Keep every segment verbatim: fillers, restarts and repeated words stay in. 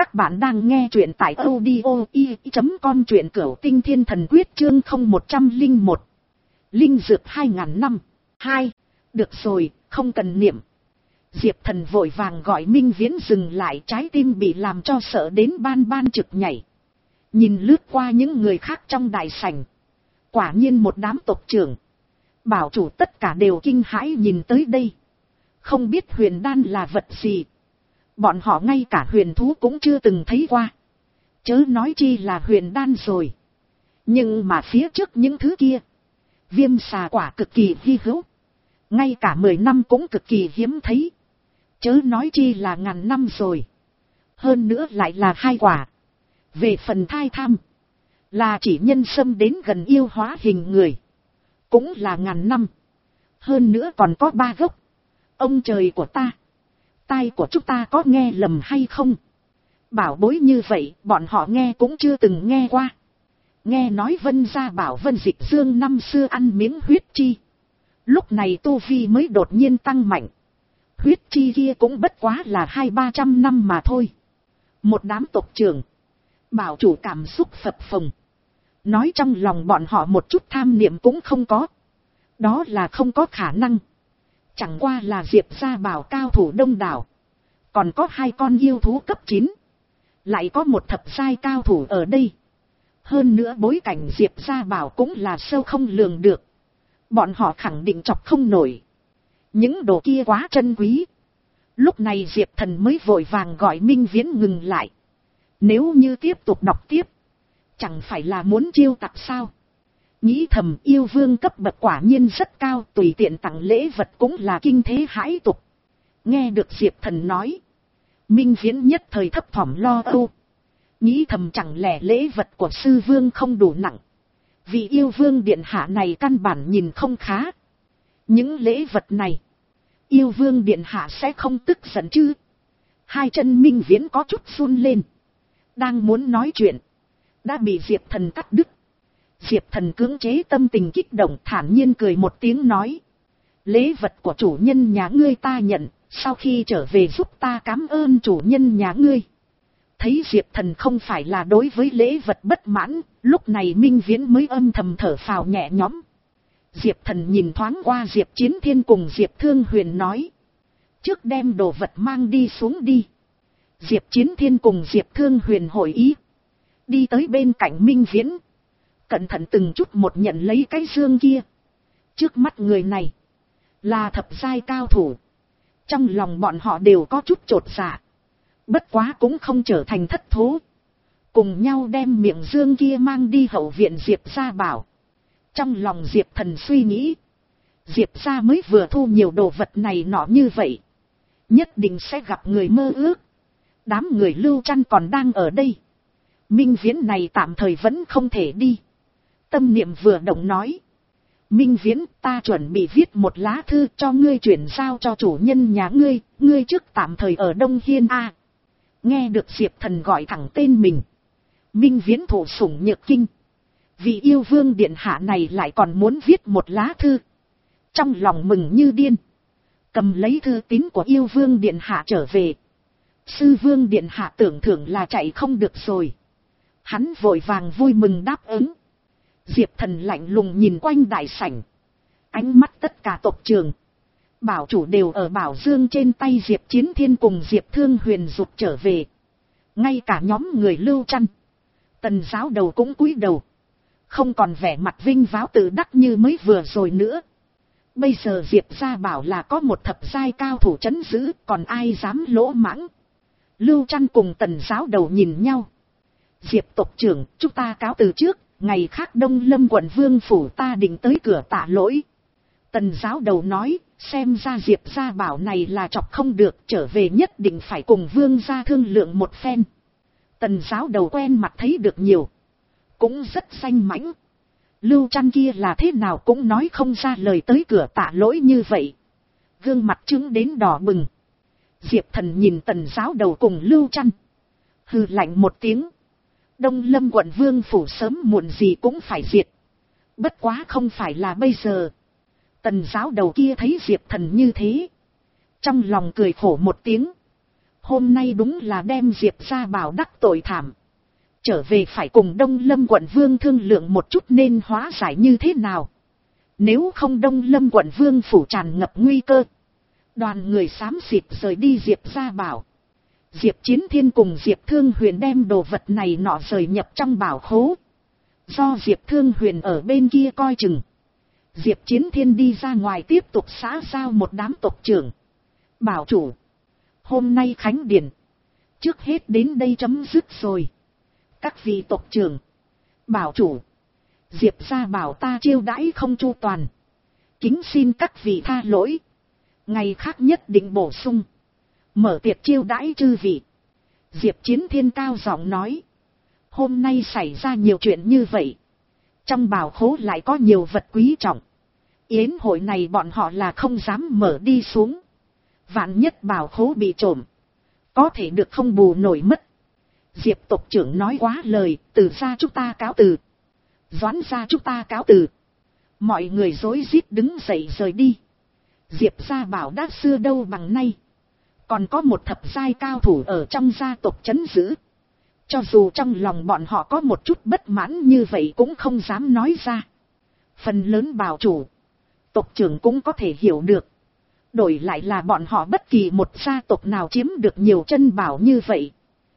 Các bạn đang nghe truyện tại audio i chấm com truyện cửu tinh thiên thần quyết chương không một trăm linh một. Linh dược hai ngàn năm. Hai. Được rồi, không cần niệm. Diệp Thần vội vàng gọi Minh Viễn dừng lại, trái tim bị làm cho sợ đến ban ban trực nhảy. Nhìn lướt qua những người khác trong đại sảnh. Quả nhiên một đám tộc trưởng, bảo chủ tất cả đều kinh hãi nhìn tới đây. Không biết huyền đan là vật gì. Bọn họ ngay cả huyền thú cũng chưa từng thấy qua. Chớ nói chi là huyền đan rồi. Nhưng mà phía trước những thứ kia, viêm xà quả cực kỳ hy hữu. Ngay cả mười năm cũng cực kỳ hiếm thấy. Chớ nói chi là ngàn năm rồi. Hơn nữa lại là hai quả. Về phần thai tham, là chỉ nhân sâm đến gần yêu hóa hình người. Cũng là ngàn năm. Hơn nữa còn có ba gốc. Ông trời của ta, tai của chúng ta có nghe lầm hay không? Bảo bối như vậy bọn họ nghe cũng chưa từng nghe qua. Nghe nói Vân gia bảo Vân Dịch Dương năm xưa ăn miếng huyết chi, lúc này tu vi mới đột nhiên tăng mạnh. Huyết chi kia cũng bất quá là hai ba trăm năm mà thôi. Một đám tộc trưởng, bảo chủ cảm xúc phập phồng. Nói trong lòng bọn họ một chút tham niệm cũng không có. Đó là không có khả năng. Chẳng qua là Diệp gia bảo cao thủ đông đảo. Còn có hai con yêu thú cấp chín. Lại có một thập giai cao thủ ở đây. Hơn nữa bối cảnh Diệp gia bảo cũng là sâu không lường được. Bọn họ khẳng định chọc không nổi. Những đồ kia quá trân quý. Lúc này Diệp Thần mới vội vàng gọi Minh Viễn ngừng lại. Nếu như tiếp tục đọc tiếp, chẳng phải là muốn chiêu tặc sao? Nghĩ thầm, yêu vương cấp bậc quả nhiên rất cao, tùy tiện tặng lễ vật cũng là kinh thế hãi tục. Nghe được Diệp Thần nói, Minh Viễn nhất thời thấp thỏm lo âu. Nghĩ thầm chẳng lẽ lễ vật của sư vương không đủ nặng. Vì yêu vương điện hạ này căn bản nhìn không khá. Những lễ vật này, yêu vương điện hạ sẽ không tức giận chứ? Hai chân Minh Viễn có chút run lên. Đang muốn nói chuyện, đã bị Diệp Thần cắt đứt. Diệp Thần cưỡng chế tâm tình kích động, thản nhiên cười một tiếng nói. Lễ vật của chủ nhân nhà ngươi ta nhận, sau khi trở về giúp ta cảm ơn chủ nhân nhà ngươi. Thấy Diệp Thần không phải là đối với lễ vật bất mãn, lúc này Minh Viễn mới âm thầm thở phào nhẹ nhõm. Diệp Thần nhìn thoáng qua Diệp Chiến Thiên cùng Diệp Thương Huyền nói. Trước đem đồ vật mang đi xuống đi. Diệp Chiến Thiên cùng Diệp Thương Huyền hội ý. Đi tới bên cạnh Minh Viễn. Cẩn thận từng chút một nhận lấy cái dương kia. Trước mắt người này là thập giai cao thủ. Trong lòng bọn họ đều có chút chột dạ. Bất quá cũng không trở thành thất thố. Cùng nhau đem miệng dương kia mang đi hậu viện Diệp gia bảo. Trong lòng Diệp Thần suy nghĩ. Diệp gia mới vừa thu nhiều đồ vật này nọ như vậy. Nhất định sẽ gặp người mơ ước. Đám người Lưu Trăn còn đang ở đây. Minh Viễn này tạm thời vẫn không thể đi. Tâm niệm vừa động nói. Minh Viễn, ta chuẩn bị viết một lá thư cho ngươi chuyển giao cho chủ nhân nhà ngươi. Ngươi trước tạm thời ở Đông Hiên A. Nghe được Diệp Thần gọi thẳng tên mình. Minh Viễn thụ sủng nhược kinh. Vì yêu vương điện hạ này lại còn muốn viết một lá thư. Trong lòng mừng như điên. Cầm lấy thư tín của yêu vương điện hạ trở về. Sư vương điện hạ tưởng thưởng là chạy không được rồi. Hắn vội vàng vui mừng đáp ứng. Diệp Thần lạnh lùng nhìn quanh đại sảnh. Ánh mắt tất cả tộc trưởng, bảo chủ đều ở bảo dương trên tay Diệp Chiến Thiên cùng Diệp Thương Huyền rụt trở về. Ngay cả nhóm người Lưu Trăn, Tần giáo đầu cũng cúi đầu. Không còn vẻ mặt vinh váo tự đắc như mới vừa rồi nữa. Bây giờ Diệp gia bảo là có một thập giai cao thủ trấn giữ, còn ai dám lỗ mãng. Lưu Trăn cùng Tần giáo đầu nhìn nhau. Diệp tộc trưởng, chúng ta cáo từ trước. Ngày khác Đông Lâm quận vương phủ ta định tới cửa tạ lỗi. Tần giáo đầu nói, xem ra Diệp gia bảo này là chọc không được, trở về nhất định phải cùng vương gia thương lượng một phen. Tần giáo đầu quen mặt thấy được nhiều, cũng rất danh mãnh. Lưu Trăn kia là thế nào cũng nói không ra lời tới cửa tạ lỗi như vậy. Gương mặt trứng đến đỏ bừng. Diệp Thần nhìn Tần giáo đầu cùng Lưu Trăn, hừ lạnh một tiếng. Đông Lâm quận vương phủ sớm muộn gì cũng phải diệt. Bất quá không phải là bây giờ. Tần giáo đầu kia thấy Diệp Thần như thế, trong lòng cười khổ một tiếng. Hôm nay đúng là đem Diệp gia bảo đắc tội thảm. Trở về phải cùng Đông Lâm quận vương thương lượng một chút nên hóa giải như thế nào. Nếu không Đông Lâm quận vương phủ tràn ngập nguy cơ. Đoàn người xám xịt rời đi Diệp gia bảo. Diệp Chiến Thiên cùng Diệp Thương Huyền đem đồ vật này nọ rời nhập trong bảo khố. Do Diệp Thương Huyền ở bên kia coi chừng. Diệp Chiến Thiên đi ra ngoài tiếp tục xã giao một đám tộc trưởng. Bảo chủ. Hôm nay khánh điển. Trước hết đến đây chấm dứt rồi. Các vị tộc trưởng. Bảo chủ. Diệp gia bảo ta chiêu đãi không chu toàn. Kính xin các vị tha lỗi. Ngày khác nhất định bổ sung. Mở tiệc chiêu đãi chư vị. Diệp Chiến Thiên cao giọng nói. Hôm nay xảy ra nhiều chuyện như vậy. Trong bảo khố lại có nhiều vật quý trọng. Yến hội này bọn họ là không dám mở đi xuống. Vạn nhất bảo khố bị trộm. Có thể được không bù nổi mất. Diệp tộc trưởng nói quá lời. Từ ra chúng ta cáo từ. Doãn ra chúng ta cáo từ. Mọi người rối rít đứng dậy rời đi. Diệp gia bảo đã xưa đâu bằng nay. Còn có một thập giai cao thủ ở trong gia tộc trấn giữ. Cho dù trong lòng bọn họ có một chút bất mãn như vậy cũng không dám nói ra. Phần lớn bảo chủ, tộc trưởng cũng có thể hiểu được. Đổi lại là bọn họ bất kỳ một gia tộc nào chiếm được nhiều chân bảo như vậy.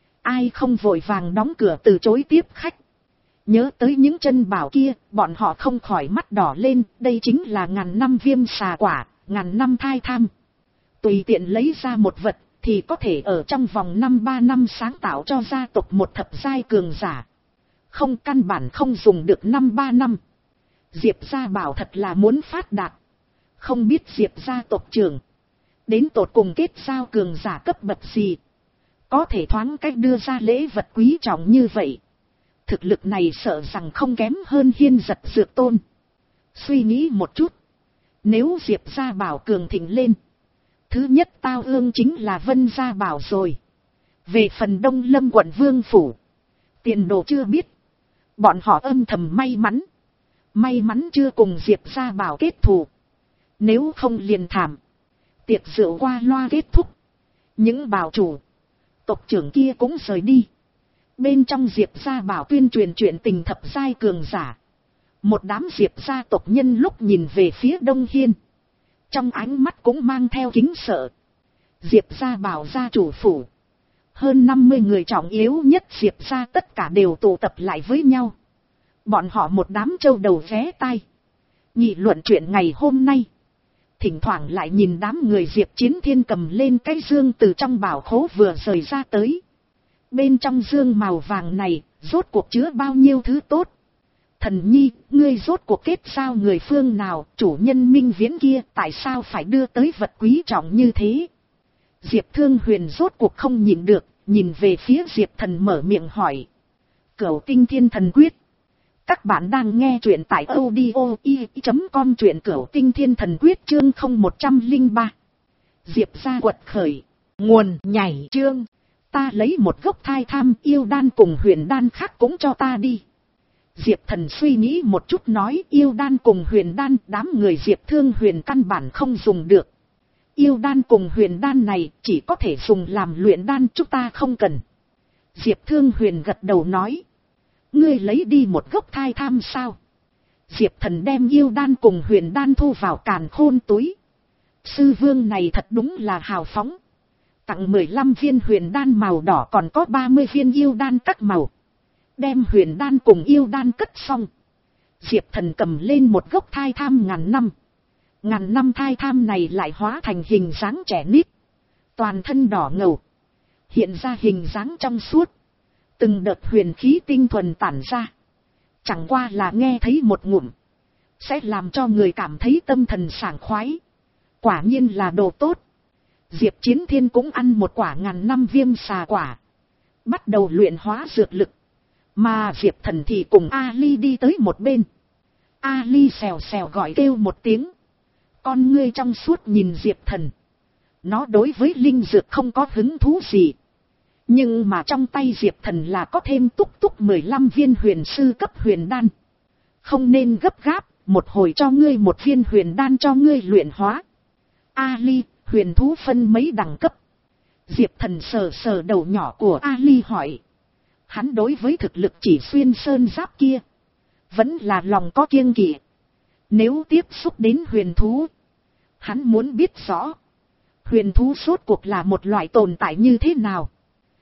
Ai không vội vàng đóng cửa từ chối tiếp khách. Nhớ tới những chân bảo kia, bọn họ không khỏi mắt đỏ lên. Đây chính là ngàn năm viêm xà quả, ngàn năm thai tham. Tùy tiện lấy ra một vật thì có thể ở trong vòng năm ba năm sáng tạo cho gia tộc một thập giai cường giả. Không, căn bản không dùng được năm ba năm. Diệp gia bảo thật là muốn phát đạt. Không biết Diệp gia tộc trưởng đến tột cùng kết giao cường giả cấp bậc gì. Có thể thoáng cách đưa ra lễ vật quý trọng như vậy. Thực lực này sợ rằng không kém hơn Hiên Giật Dược Tôn. Suy nghĩ một chút. Nếu Diệp gia bảo cường thịnh lên. Thứ nhất tao ương chính là Vân gia bảo rồi. Về phần Đông Lâm quận vương phủ. Tiền đồ chưa biết. Bọn họ âm thầm may mắn. May mắn chưa cùng Diệp gia bảo kết thù. Nếu không liền thảm. Tiệc rượu qua loa kết thúc. Những bảo chủ, tộc trưởng kia cũng rời đi. Bên trong Diệp gia bảo tuyên truyền chuyện tình thập giai cường giả. Một đám Diệp gia tộc nhân lúc nhìn về phía Đông Hiên. Trong ánh mắt cũng mang theo kính sợ. Diệp gia bảo gia chủ phủ. Hơn năm mươi người trọng yếu nhất Diệp gia tất cả đều tụ tập lại với nhau. Bọn họ một đám trâu đầu vé tai. Nghị luận chuyện ngày hôm nay. Thỉnh thoảng lại nhìn đám người Diệp Chiến Thiên cầm lên cái dương từ trong bảo khố vừa rời ra tới. Bên trong dương màu vàng này, rốt cuộc chứa bao nhiêu thứ tốt. Thần nhi, ngươi rốt cuộc kết giao người phương nào, chủ nhân Minh Viễn kia tại sao phải đưa tới vật quý trọng như thế? Diệp Thương Huyền rốt cuộc không nhìn được, nhìn về phía Diệp Thần mở miệng hỏi. Cửu Tinh Thiên Thần Quyết. Các bạn đang nghe truyện tại audio i chấm com, truyện Cửu Tinh Thiên Thần Quyết chương không một không ba. Diệp gia quật khởi. Nguồn nhảy chương. Ta lấy một gốc thai tham yêu đan cùng huyền đan khác cũng cho ta đi. Diệp Thần suy nghĩ một chút nói yêu đan cùng huyền đan đám người Diệp Thương Huyền căn bản không dùng được. Yêu đan cùng huyền đan này chỉ có thể dùng làm luyện đan, chúng ta không cần. Diệp Thương Huyền gật đầu nói. Ngươi lấy đi một gốc thai tham sao? Diệp Thần đem yêu đan cùng huyền đan thu vào càn khôn túi. Sư vương này thật đúng là hào phóng. Tặng mười lăm viên huyền đan màu đỏ, còn có ba mươi viên yêu đan các màu. Đem huyền đan cùng yêu đan cất xong. Diệp Thần cầm lên một gốc thai tham ngàn năm. Ngàn năm thai tham này lại hóa thành hình dáng trẻ nít. Toàn thân đỏ ngầu. Hiện ra hình dáng trong suốt. Từng đợt huyền khí tinh thuần tản ra. Chẳng qua là nghe thấy một ngụm. Sẽ làm cho người cảm thấy tâm thần sảng khoái. Quả nhiên là đồ tốt. Diệp Chiến Thiên cũng ăn một quả ngàn năm viêm xà quả. Bắt đầu luyện hóa dược lực. Mà Diệp Thần thì cùng Ali đi tới một bên. Ali xèo xèo gọi kêu một tiếng. Con ngươi trong suốt nhìn Diệp Thần. Nó đối với linh dược không có hứng thú gì. Nhưng mà trong tay Diệp Thần là có thêm túc túc mười lăm viên huyền sư cấp huyền đan. Không nên gấp gáp, một hồi cho ngươi một viên huyền đan cho ngươi luyện hóa. Ali, huyền thú phân mấy đẳng cấp? Diệp Thần sờ sờ đầu nhỏ của Ali hỏi. Hắn đối với thực lực chỉ xuyên sơn giáp kia, vẫn là lòng có kiêng kỵ. Nếu tiếp xúc đến huyền thú, hắn muốn biết rõ, huyền thú rốt cuộc là một loại tồn tại như thế nào.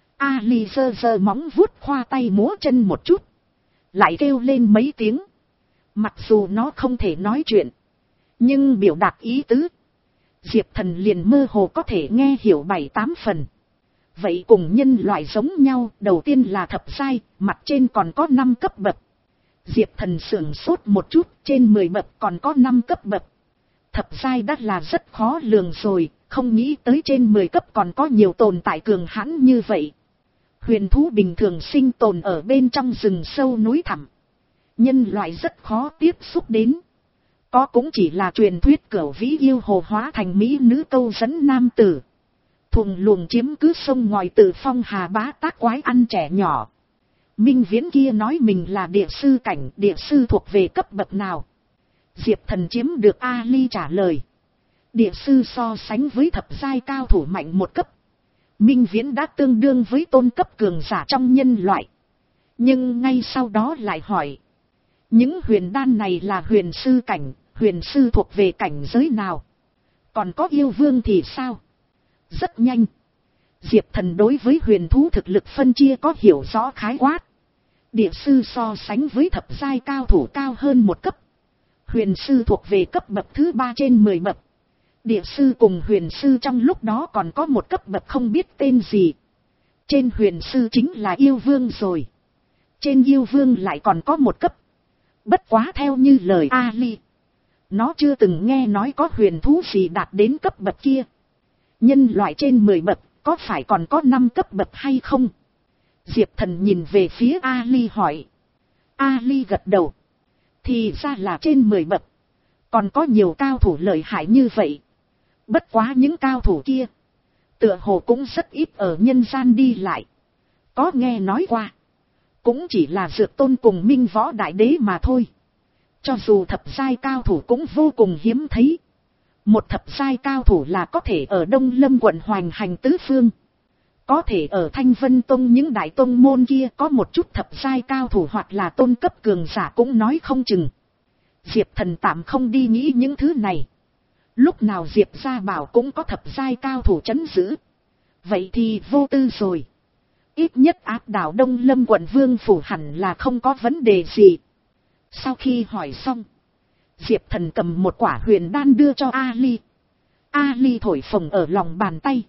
Ali giơ giơ móng vuốt khoa tay múa chân một chút, lại kêu lên mấy tiếng. Mặc dù nó không thể nói chuyện, nhưng biểu đạt ý tứ, Diệp Thần liền mơ hồ có thể nghe hiểu bảy tám phần. Vậy cùng nhân loại giống nhau, đầu tiên là thập giai, mặt trên còn có năm cấp bậc. Diệp Thần sửng sốt một chút, trên mười bậc còn có năm cấp bậc. Thập giai đã là rất khó lường rồi, không nghĩ tới trên mười cấp còn có nhiều tồn tại cường hãn như vậy. Huyền thú bình thường sinh tồn ở bên trong rừng sâu núi thẳm, nhân loại rất khó tiếp xúc đến. Có cũng chỉ là truyền thuyết cửu vĩ yêu hồ hóa thành mỹ nữ câu dẫn nam tử, thuồng luồng chiếm cứ sông ngòi từ phong hà bá tác quái ăn trẻ nhỏ. Minh Viễn kia nói mình là địa sư cảnh, địa sư thuộc về cấp bậc nào? Diệp Thần chiếm được Ali trả lời. Địa sư so sánh với thập giai cao thủ mạnh một cấp. Minh Viễn đã tương đương với tôn cấp cường giả trong nhân loại. Nhưng ngay sau đó lại hỏi. Những huyền đan này là huyền sư cảnh, huyền sư thuộc về cảnh giới nào? Còn có yêu vương thì sao? Rất nhanh, Diệp Thần đối với huyền thú thực lực phân chia có hiểu rõ khái quát. Địa sư so sánh với thập giai cao thủ cao hơn một cấp. Huyền sư thuộc về cấp bậc thứ ba trên mười bậc. Địa sư cùng huyền sư trong lúc đó còn có một cấp bậc không biết tên gì. Trên huyền sư chính là yêu vương rồi. Trên yêu vương lại còn có một cấp. Bất quá theo như lời Ali, nó chưa từng nghe nói có huyền thú gì đạt đến cấp bậc kia. Nhân loại trên mười bậc, có phải còn có năm cấp bậc hay không? Diệp Thần nhìn về phía Ali hỏi. Ali gật đầu. Thì ra là trên mười bậc. Còn có nhiều cao thủ lợi hại như vậy. Bất quá những cao thủ kia, tựa hồ cũng rất ít ở nhân gian đi lại. Có nghe nói qua, cũng chỉ là Dược Tôn cùng Minh Võ Đại Đế mà thôi. Cho dù thập giai cao thủ cũng vô cùng hiếm thấy. Một thập giai cao thủ là có thể ở Đông Lâm quận hoành hành tứ phương. Có thể ở Thanh Vân Tông những đại tông môn kia có một chút thập giai cao thủ hoặc là tôn cấp cường giả cũng nói không chừng. Diệp Thần tạm không đi nghĩ những thứ này. Lúc nào Diệp gia bảo cũng có thập giai cao thủ trấn giữ. Vậy thì vô tư rồi. Ít nhất áp đảo Đông Lâm quận vương phủ hẳn là không có vấn đề gì. Sau khi hỏi xong, Diệp Thần cầm một quả huyền đan đưa cho Ali. Ali thổi phồng ở lòng bàn tay.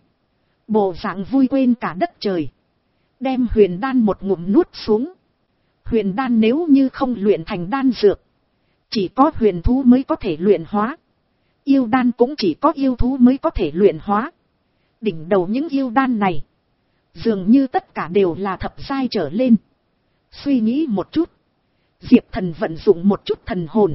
Bộ dạng vui quên cả đất trời. Đem huyền đan một ngụm nuốt xuống. Huyền đan nếu như không luyện thành đan dược, chỉ có huyền thú mới có thể luyện hóa. Yêu đan cũng chỉ có yêu thú mới có thể luyện hóa. Đỉnh đầu những yêu đan này, dường như tất cả đều là thập giai trở lên. Suy nghĩ một chút, Diệp Thần vận dụng một chút thần hồn,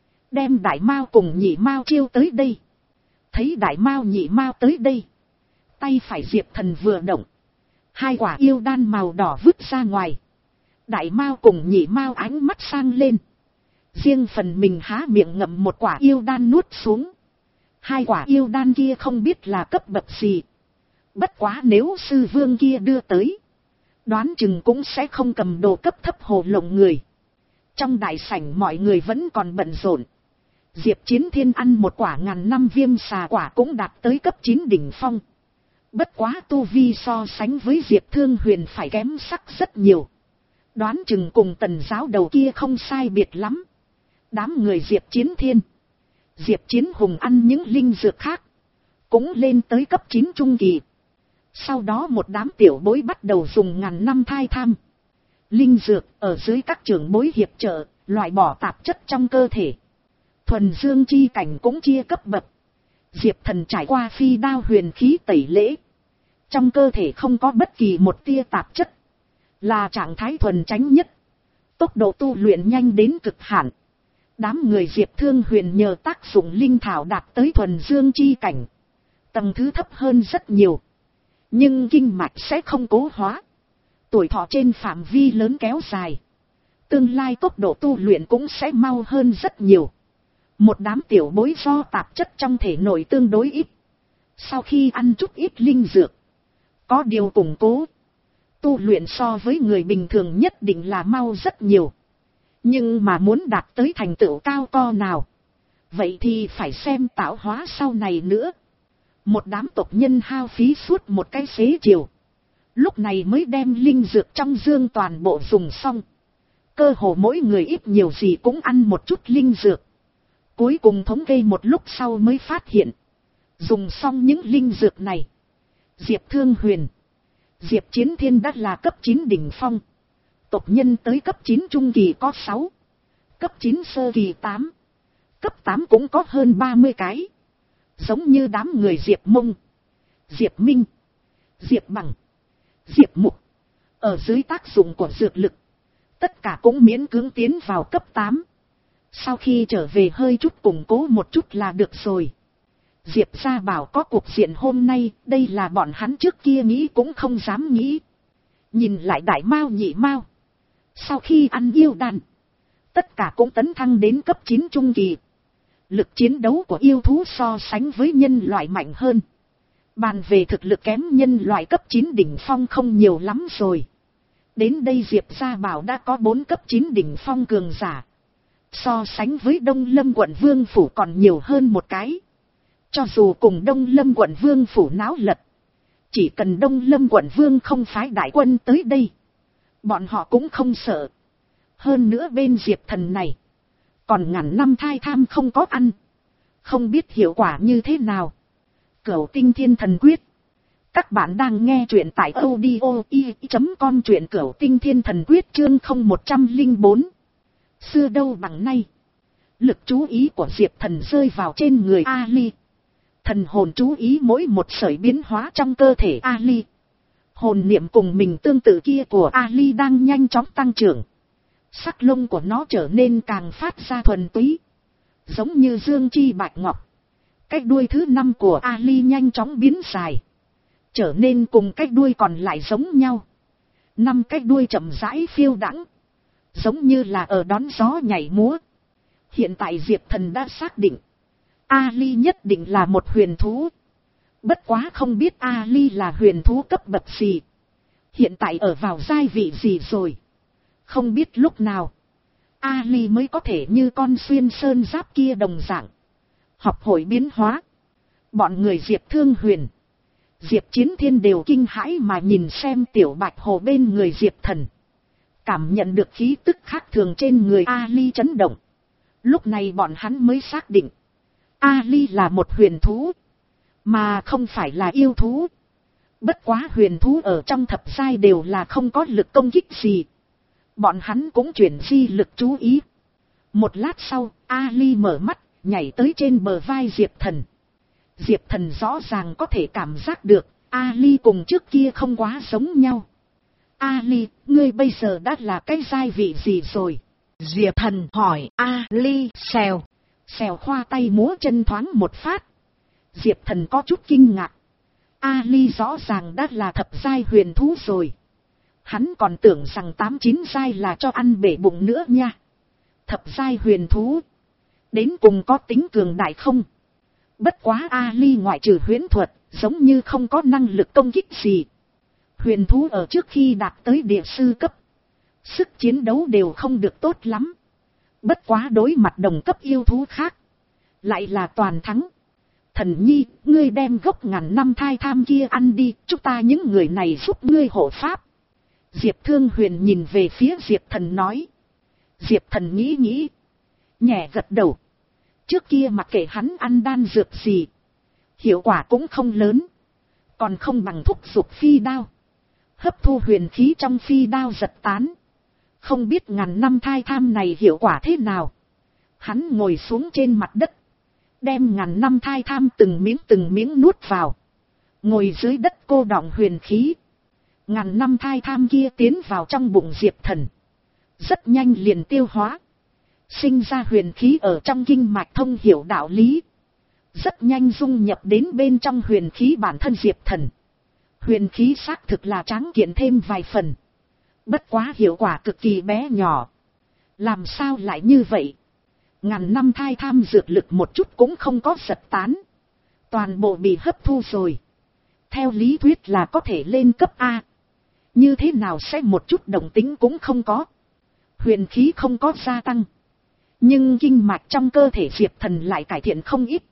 đem Đại Mao cùng Nhị Mao chiêu tới đây. Thấy Đại Mao Nhị Mao tới đây, tay phải Diệp Thần vừa động, hai quả yêu đan màu đỏ vứt ra ngoài. Đại Mao cùng Nhị Mao ánh mắt sang lên, riêng phần mình há miệng ngậm một quả yêu đan nuốt xuống. Hai quả yêu đan kia không biết là cấp bậc gì. Bất quá nếu sư vương kia đưa tới, đoán chừng cũng sẽ không cầm đồ cấp thấp hồ lộng người. Trong đại sảnh mọi người vẫn còn bận rộn. Diệp Chiến Thiên ăn một quả ngàn năm viêm xà quả cũng đạt tới cấp chín đỉnh phong. Bất quá tu vi so sánh với Diệp Thương Huyền phải kém sắc rất nhiều. Đoán chừng cùng Tần giáo đầu kia không sai biệt lắm. Đám người Diệp Chiến Thiên, Diệp Chiến Hùng ăn những linh dược khác, cũng lên tới cấp chín trung kỳ. Sau đó một đám tiểu bối bắt đầu dùng ngàn năm thai tham linh dược ở dưới các trưởng bối hiệp trợ, loại bỏ tạp chất trong cơ thể. Thuần dương chi cảnh cũng chia cấp bậc. Diệp Thần trải qua phi đao huyền khí tẩy lễ, trong cơ thể không có bất kỳ một tia tạp chất, là trạng thái thuần chánh nhất, tốc độ tu luyện nhanh đến cực hạn. Đám người Diệp Thương Huyền nhờ tác dụng linh thảo đạt tới thuần dương chi cảnh, tầng thứ thấp hơn rất nhiều, nhưng kinh mạch sẽ không cố hóa, tuổi thọ trên phạm vi lớn kéo dài, tương lai tốc độ tu luyện cũng sẽ mau hơn rất nhiều. Một đám tiểu bối do tạp chất trong thể nội tương đối ít, sau khi ăn chút ít linh dược, Có điều củng cố. Tu luyện so với người bình thường nhất định là mau rất nhiều. Nhưng mà muốn đạt tới thành tựu cao co nào, vậy thì phải xem tạo hóa sau này nữa. Một đám tộc nhân hao phí suốt một cái xế chiều, lúc này mới đem linh dược trong dương toàn bộ dùng xong. Cơ hồ mỗi người ít nhiều gì cũng ăn một chút linh dược. Cuối cùng thống kê một lúc sau mới phát hiện, dùng xong những linh dược này, Diệp Thương Huyền, Diệp Chiến Thiên đã là cấp chín đỉnh phong. Tộc nhân tới cấp chín trung kỳ có sáu, cấp chín sơ kỳ tám, cấp tám cũng có hơn ba mươi cái. Giống như đám người Diệp Mông, Diệp Minh, Diệp Bằng, Diệp Mục, ở dưới tác dụng của dược lực, tất cả cũng miễn cưỡng tiến vào cấp tám. Sau khi trở về hơi chút củng cố một chút là được rồi. Diệp gia bảo có cuộc diện hôm nay, đây là bọn hắn trước kia nghĩ cũng không dám nghĩ. Nhìn lại đại mao nhị mao, sau khi ăn yêu đan, tất cả cũng tấn thăng đến cấp chín trung kỳ. Lực chiến đấu của yêu thú so sánh với nhân loại mạnh hơn. Bàn về thực lực kém nhân loại cấp chín đỉnh phong không nhiều lắm rồi. Đến đây Diệp gia bảo đã có bốn cấp chín đỉnh phong cường giả. So sánh với Đông Lâm quận Vương Phủ còn nhiều hơn một cái. Cho dù cùng Đông Lâm quận Vương Phủ náo lật, chỉ cần Đông Lâm quận Vương không phái đại quân tới đây, bọn họ cũng không sợ. Hơn nữa bên Diệp Thần này, còn ngàn năm thai tham không có ăn, không biết hiệu quả như thế nào. Cửu Tinh Thiên Thần Quyết. Các bạn đang nghe truyện tại audio i chấm com, truyện Cửu Tinh Thiên Thần Quyết chương không một không bốn. Xưa đâu bằng nay. Lực chú ý của Diệp Thần rơi vào trên người Ali. Thần hồn chú ý mỗi một sợi biến hóa trong cơ thể Ali. Hồn niệm cùng mình tương tự kia của Ali đang nhanh chóng tăng trưởng. Sắc lông của nó trở nên càng phát ra thuần túy, giống như dương chi bạch ngọc. Cái đuôi thứ năm của Ali nhanh chóng biến dài, trở nên cùng cái đuôi còn lại giống nhau. Năm cái đuôi chậm rãi phiêu đãng, giống như là ở đón gió nhảy múa. Hiện tại Diệp Thần đã xác định, Ali nhất định là một huyền thú. Bất quá không biết Ali là huyền thú cấp bậc gì, hiện tại ở vào giai vị gì rồi. Không biết lúc nào Ali mới có thể như con xuyên sơn giáp kia đồng dạng học hội biến hóa. Bọn người Diệp Thương Huyền, Diệp Chiến Thiên đều kinh hãi mà nhìn xem tiểu bạch hồ bên người Diệp Thần. Cảm nhận được khí tức khác thường trên người Ali chấn động. Lúc này bọn hắn mới xác định, Ali là một huyền thú, mà không phải là yêu thú. Bất quá huyền thú ở trong thập giai đều là không có lực công kích gì. Bọn hắn cũng chuyển di lực chú ý. Một lát sau, Ali mở mắt, nhảy tới trên bờ vai Diệp Thần. Diệp Thần rõ ràng có thể cảm giác được, Ali cùng trước kia không quá giống nhau. Ali, ngươi bây giờ đã là cái giai vị gì rồi? Diệp Thần hỏi Ali. Xèo. Xèo khoa tay múa chân thoáng một phát. Diệp Thần có chút kinh ngạc. Ali rõ ràng đã là thập giai huyền thú rồi. Hắn còn tưởng rằng tám chín giai là cho ăn bể bụng nữa nha. Thập giai huyền thú, đến cùng có tính cường đại không? Bất quá Ali ngoại trừ huyễn thuật, giống như không có năng lực công kích gì. Huyền thú ở trước khi đạt tới địa sư cấp, sức chiến đấu đều không được tốt lắm. Bất quá đối mặt đồng cấp yêu thú khác, lại là toàn thắng. Thần nhi, ngươi đem gốc ngàn năm thai tham kia ăn đi, chúng ta những người này giúp ngươi hộ pháp. Diệp Thương Huyền nhìn về phía Diệp Thần nói. Diệp Thần nghĩ nghĩ, nhẹ gật đầu. Trước kia mặc kệ hắn ăn đan dược gì, hiệu quả cũng không lớn, còn không bằng thúc giục phi đao. Hấp thu huyền khí trong phi đao giật tán. Không biết ngàn năm thai tham này hiệu quả thế nào. Hắn ngồi xuống trên mặt đất, đem ngàn năm thai tham từng miếng từng miếng nuốt vào. Ngồi dưới đất cô đọng huyền khí. Ngàn năm thai tham kia tiến vào trong bụng Diệp Thần, rất nhanh liền tiêu hóa, sinh ra huyền khí ở trong kinh mạch thông hiểu đạo lý. Rất nhanh dung nhập đến bên trong huyền khí bản thân Diệp Thần. Huyền khí xác thực là tráng kiện thêm vài phần, bất quá hiệu quả cực kỳ bé nhỏ. Làm sao lại như vậy? Ngàn năm thai tham dược lực một chút cũng không có giật tán, toàn bộ bị hấp thu rồi. Theo lý thuyết là có thể lên cấp A. Như thế nào sẽ một chút động tính cũng không có. Huyền khí không có gia tăng. Nhưng kinh mạch trong cơ thể Diệp Thần lại cải thiện không ít.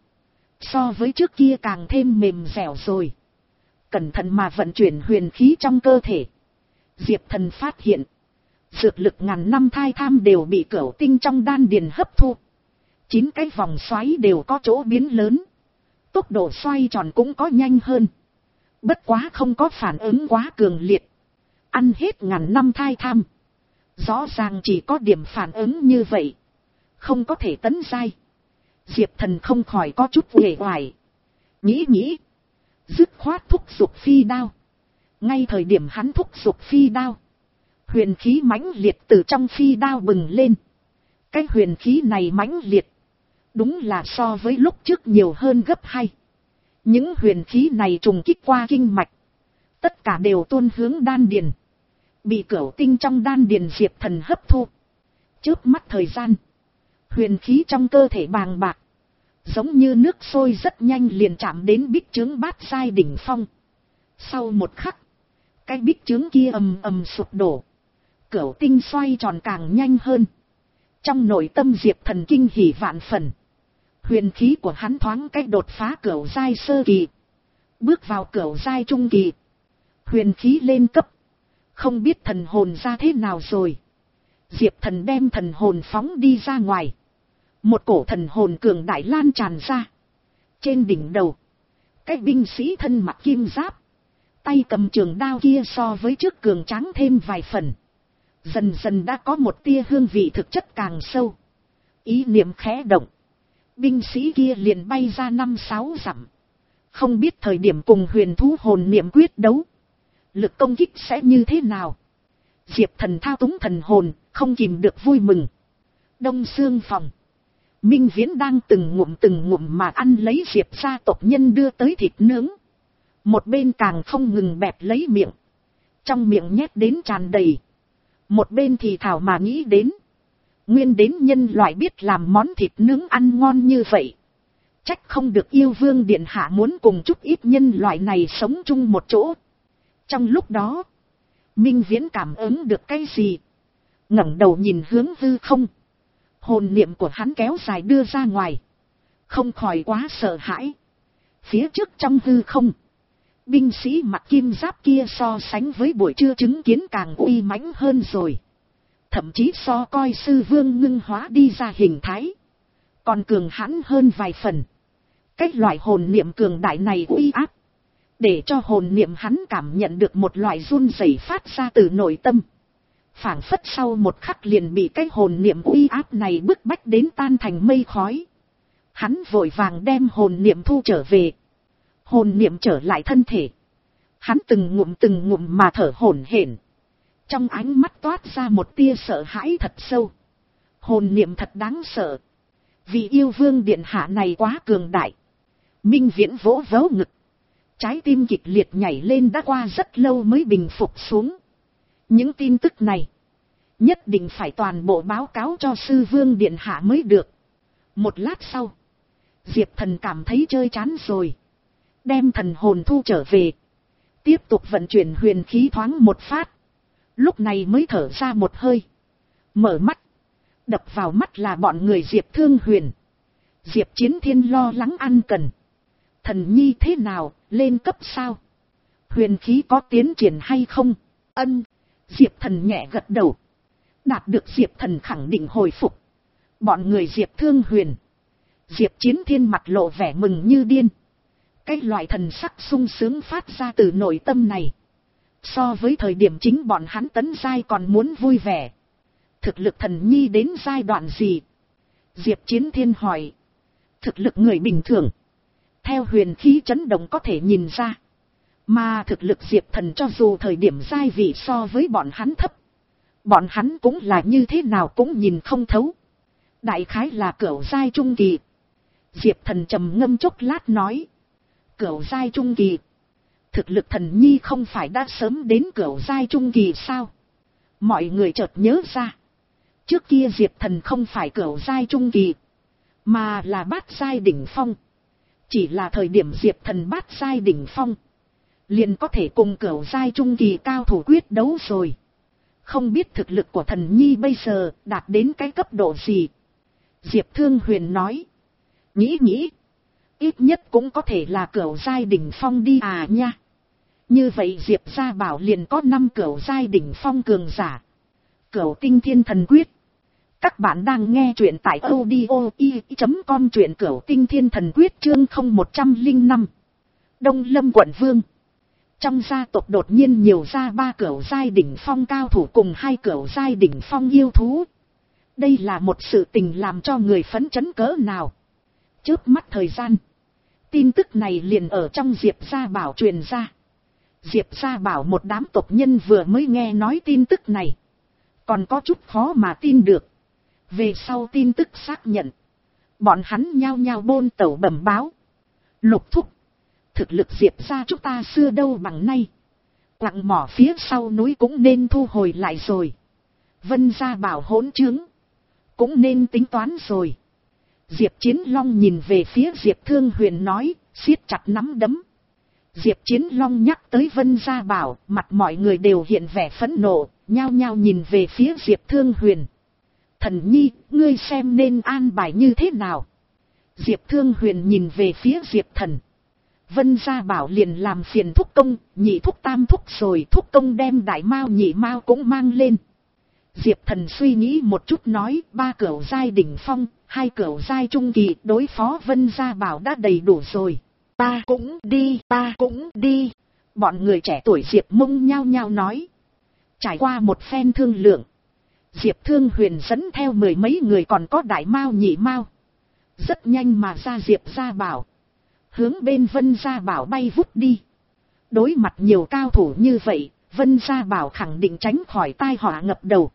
So với trước kia càng thêm mềm dẻo rồi. Cẩn thận mà vận chuyển huyền khí trong cơ thể. Diệp Thần phát hiện. Dược lực ngàn năm thai tham đều bị cửu tinh trong đan điền hấp thu. Chín cái vòng xoáy đều có chỗ biến lớn. Tốc độ xoay tròn cũng có nhanh hơn. Bất quá không có phản ứng quá cường liệt. Ăn hết ngàn năm thai tham. Rõ ràng chỉ có điểm phản ứng như vậy. Không có thể tấn giai. Diệp Thần không khỏi có chút uể oải. Nghĩ nghĩ. Dứt khoát thúc giục phi đao. Ngay thời điểm hắn thúc giục phi đao. Huyền khí mãnh liệt từ trong phi đao bừng lên. Cái huyền khí này mãnh liệt. Đúng là so với lúc trước nhiều hơn gấp hai. Những huyền khí này trùng kích qua kinh mạch. Tất cả đều tuôn hướng đan điền. Bị cửu tinh trong đan điền Diệp Thần hấp thu. Chớp mắt thời gian. Huyền khí trong cơ thể bàng bạc. Giống như nước sôi rất nhanh liền chạm đến bích chướng bát giai đỉnh phong. Sau một khắc. Cái bích chướng kia ầm ầm sụp đổ. Cửu tinh xoay tròn càng nhanh hơn. Trong nội tâm Diệp Thần kinh hỉ vạn phần. Huyền khí của hắn thoáng cách đột phá cửu giai sơ kỳ. Bước vào cửu giai trung kỳ. Huyền khí lên cấp. Không biết thần hồn ra thế nào rồi. Diệp Thần đem thần hồn phóng đi ra ngoài. Một cổ thần hồn cường đại lan tràn ra. Trên đỉnh đầu. Cái binh sĩ thân mặc kim giáp. Tay cầm trường đao kia so với trước cường tráng thêm vài phần. Dần dần đã có một tia hương vị thực chất càng sâu. Ý niệm khẽ động. Binh sĩ kia liền bay ra năm sáu dặm. Không biết thời điểm cùng huyền thú hồn niệm quyết đấu. Lực công kích sẽ như thế nào? Diệp Thần thao túng thần hồn, không kìm được vui mừng. Đông Xương phòng. Minh Viễn đang từng ngụm từng ngụm mà ăn lấy Diệp gia tộc nhân đưa tới thịt nướng. Một bên càng không ngừng bẹp lấy miệng. Trong miệng nhét đến tràn đầy. Một bên thì thảo mà nghĩ đến. Nguyên đến nhân loại biết làm món thịt nướng ăn ngon như vậy. Trách không được yêu vương điện hạ muốn cùng chút ít nhân loại này sống chung một chỗ. Trong lúc đó, Minh Viễn cảm ứng được cái gì? Ngẩng đầu nhìn hướng hư không. Hồn niệm của hắn kéo dài đưa ra ngoài. Không khỏi quá sợ hãi. Phía trước trong hư không, binh sĩ mặc kim giáp kia so sánh với buổi trưa chứng kiến càng uy mãnh hơn rồi. Thậm chí so coi sư vương ngưng hóa đi ra hình thái. Còn cường hãn hơn vài phần. Cách loại hồn niệm cường đại này uy áp. Để cho hồn niệm hắn cảm nhận được một loại run rẩy phát ra từ nội tâm. Phảng phất sau một khắc liền bị cái hồn niệm uy áp này bức bách đến tan thành mây khói. Hắn vội vàng đem hồn niệm thu trở về. Hồn niệm trở lại thân thể. Hắn từng ngụm từng ngụm mà thở hổn hển. Trong ánh mắt toát ra một tia sợ hãi thật sâu. Hồn niệm thật đáng sợ. Vì yêu vương điện hạ này quá cường đại. Minh Viễn vỗ vỗ ngực. Trái tim kịch liệt nhảy lên đã qua rất lâu mới bình phục xuống. Những tin tức này. Nhất định phải toàn bộ báo cáo cho sư vương điện hạ mới được. Một lát sau. Diệp Thần cảm thấy chơi chán rồi. Đem thần hồn thu trở về. Tiếp tục vận chuyển huyền khí thoáng một phát. Lúc này mới thở ra một hơi. Mở mắt. Đập vào mắt là bọn người Diệp Thương Huyền. Diệp Chiến Thiên lo lắng ăn cần. Thần nhi thế nào, lên cấp sao? Huyền khí có tiến triển hay không? Ân. Diệp Thần nhẹ gật đầu. Đạt được Diệp Thần khẳng định hồi phục. Bọn người Diệp Thương Huyền. Diệp Chiến Thiên mặt lộ vẻ mừng như điên. Cái loại thần sắc sung sướng phát ra từ nội tâm này. So với thời điểm chính bọn hắn tấn giai còn muốn vui vẻ. Thực lực thần nhi đến giai đoạn gì? Diệp Chiến Thiên hỏi. Thực lực người bình thường. Theo huyền khí chấn động có thể nhìn ra. Mà thực lực Diệp Thần cho dù thời điểm giai vị so với bọn hắn thấp. Bọn hắn cũng là như thế nào cũng nhìn không thấu. Đại khái là cửu giai trung kỳ. Diệp Thần trầm ngâm chốc lát nói. Cửu giai trung kỳ. Thực lực thần nhi không phải đã sớm đến cửu giai trung kỳ sao? Mọi người chợt nhớ ra. Trước kia Diệp Thần không phải cửu giai trung kỳ. Mà là bát giai đỉnh phong. Chỉ là thời điểm Diệp Thần bát giai đỉnh phong. liền có thể cùng cửu giai trung kỳ cao thủ quyết đấu rồi. Không biết thực lực của thần nhi bây giờ đạt đến cái cấp độ gì? Diệp Thương Huyền nói. Nghĩ nghĩ. Ít nhất cũng có thể là cửu giai đỉnh phong đi à nha. Như vậy Diệp gia bảo liền có năm cửu giai đỉnh phong cường giả. Cửu tinh thiên thần quyết. Các bạn đang nghe truyện tại audio i chấm com, truyện cửu tinh thiên thần quyết chương không một không năm. Đông Lâm quận vương. Trong gia tộc đột nhiên nhiều ra ba cửu giai đỉnh phong cao thủ cùng hai cửu giai đỉnh phong yêu thú. Đây là một sự tình làm cho người phấn chấn cỡ nào. Chớp mắt thời gian. Tin tức này liền ở trong Diệp gia bảo truyền ra. Diệp gia bảo một đám tộc nhân vừa mới nghe nói tin tức này. Còn có chút khó mà tin được. Về sau tin tức xác nhận. Bọn hắn nhao nhao bôn tẩu bẩm báo. Lục thúc. Thực lực Diệp gia chúng ta xưa đâu bằng nay. Quặng mỏ phía sau núi cũng nên thu hồi lại rồi. Vân gia bảo hỗn trướng. Cũng nên tính toán rồi. Diệp Chiến Long nhìn về phía Diệp Thương Huyền nói, siết chặt nắm đấm. Diệp Chiến Long nhắc tới Vân gia bảo, mặt mọi người đều hiện vẻ phẫn nộ, nhao nhao nhìn về phía Diệp Thương Huyền. Thần nhi, ngươi xem nên an bài như thế nào? Diệp Thương Huyền nhìn về phía Diệp Thần. Vân gia bảo liền làm phiền thúc công, nhị thúc tam thúc rồi, thúc công đem đại mao nhị mao cũng mang lên. Diệp Thần suy nghĩ một chút nói, ba cửu giai đỉnh phong, hai cửu giai trung kỳ đối phó Vân gia bảo đã đầy đủ rồi. Ta cũng đi, ta cũng đi. Bọn người trẻ tuổi Diệp Mông nhao nhao nói. Trải qua một phen thương lượng. Diệp Thương Huyền dẫn theo mười mấy người còn có đại mao nhị mao. Rất nhanh mà ra Diệp gia bảo. Hướng bên Vân gia bảo bay vút đi. Đối mặt nhiều cao thủ như vậy, Vân gia bảo khẳng định tránh khỏi tai họa ngập đầu.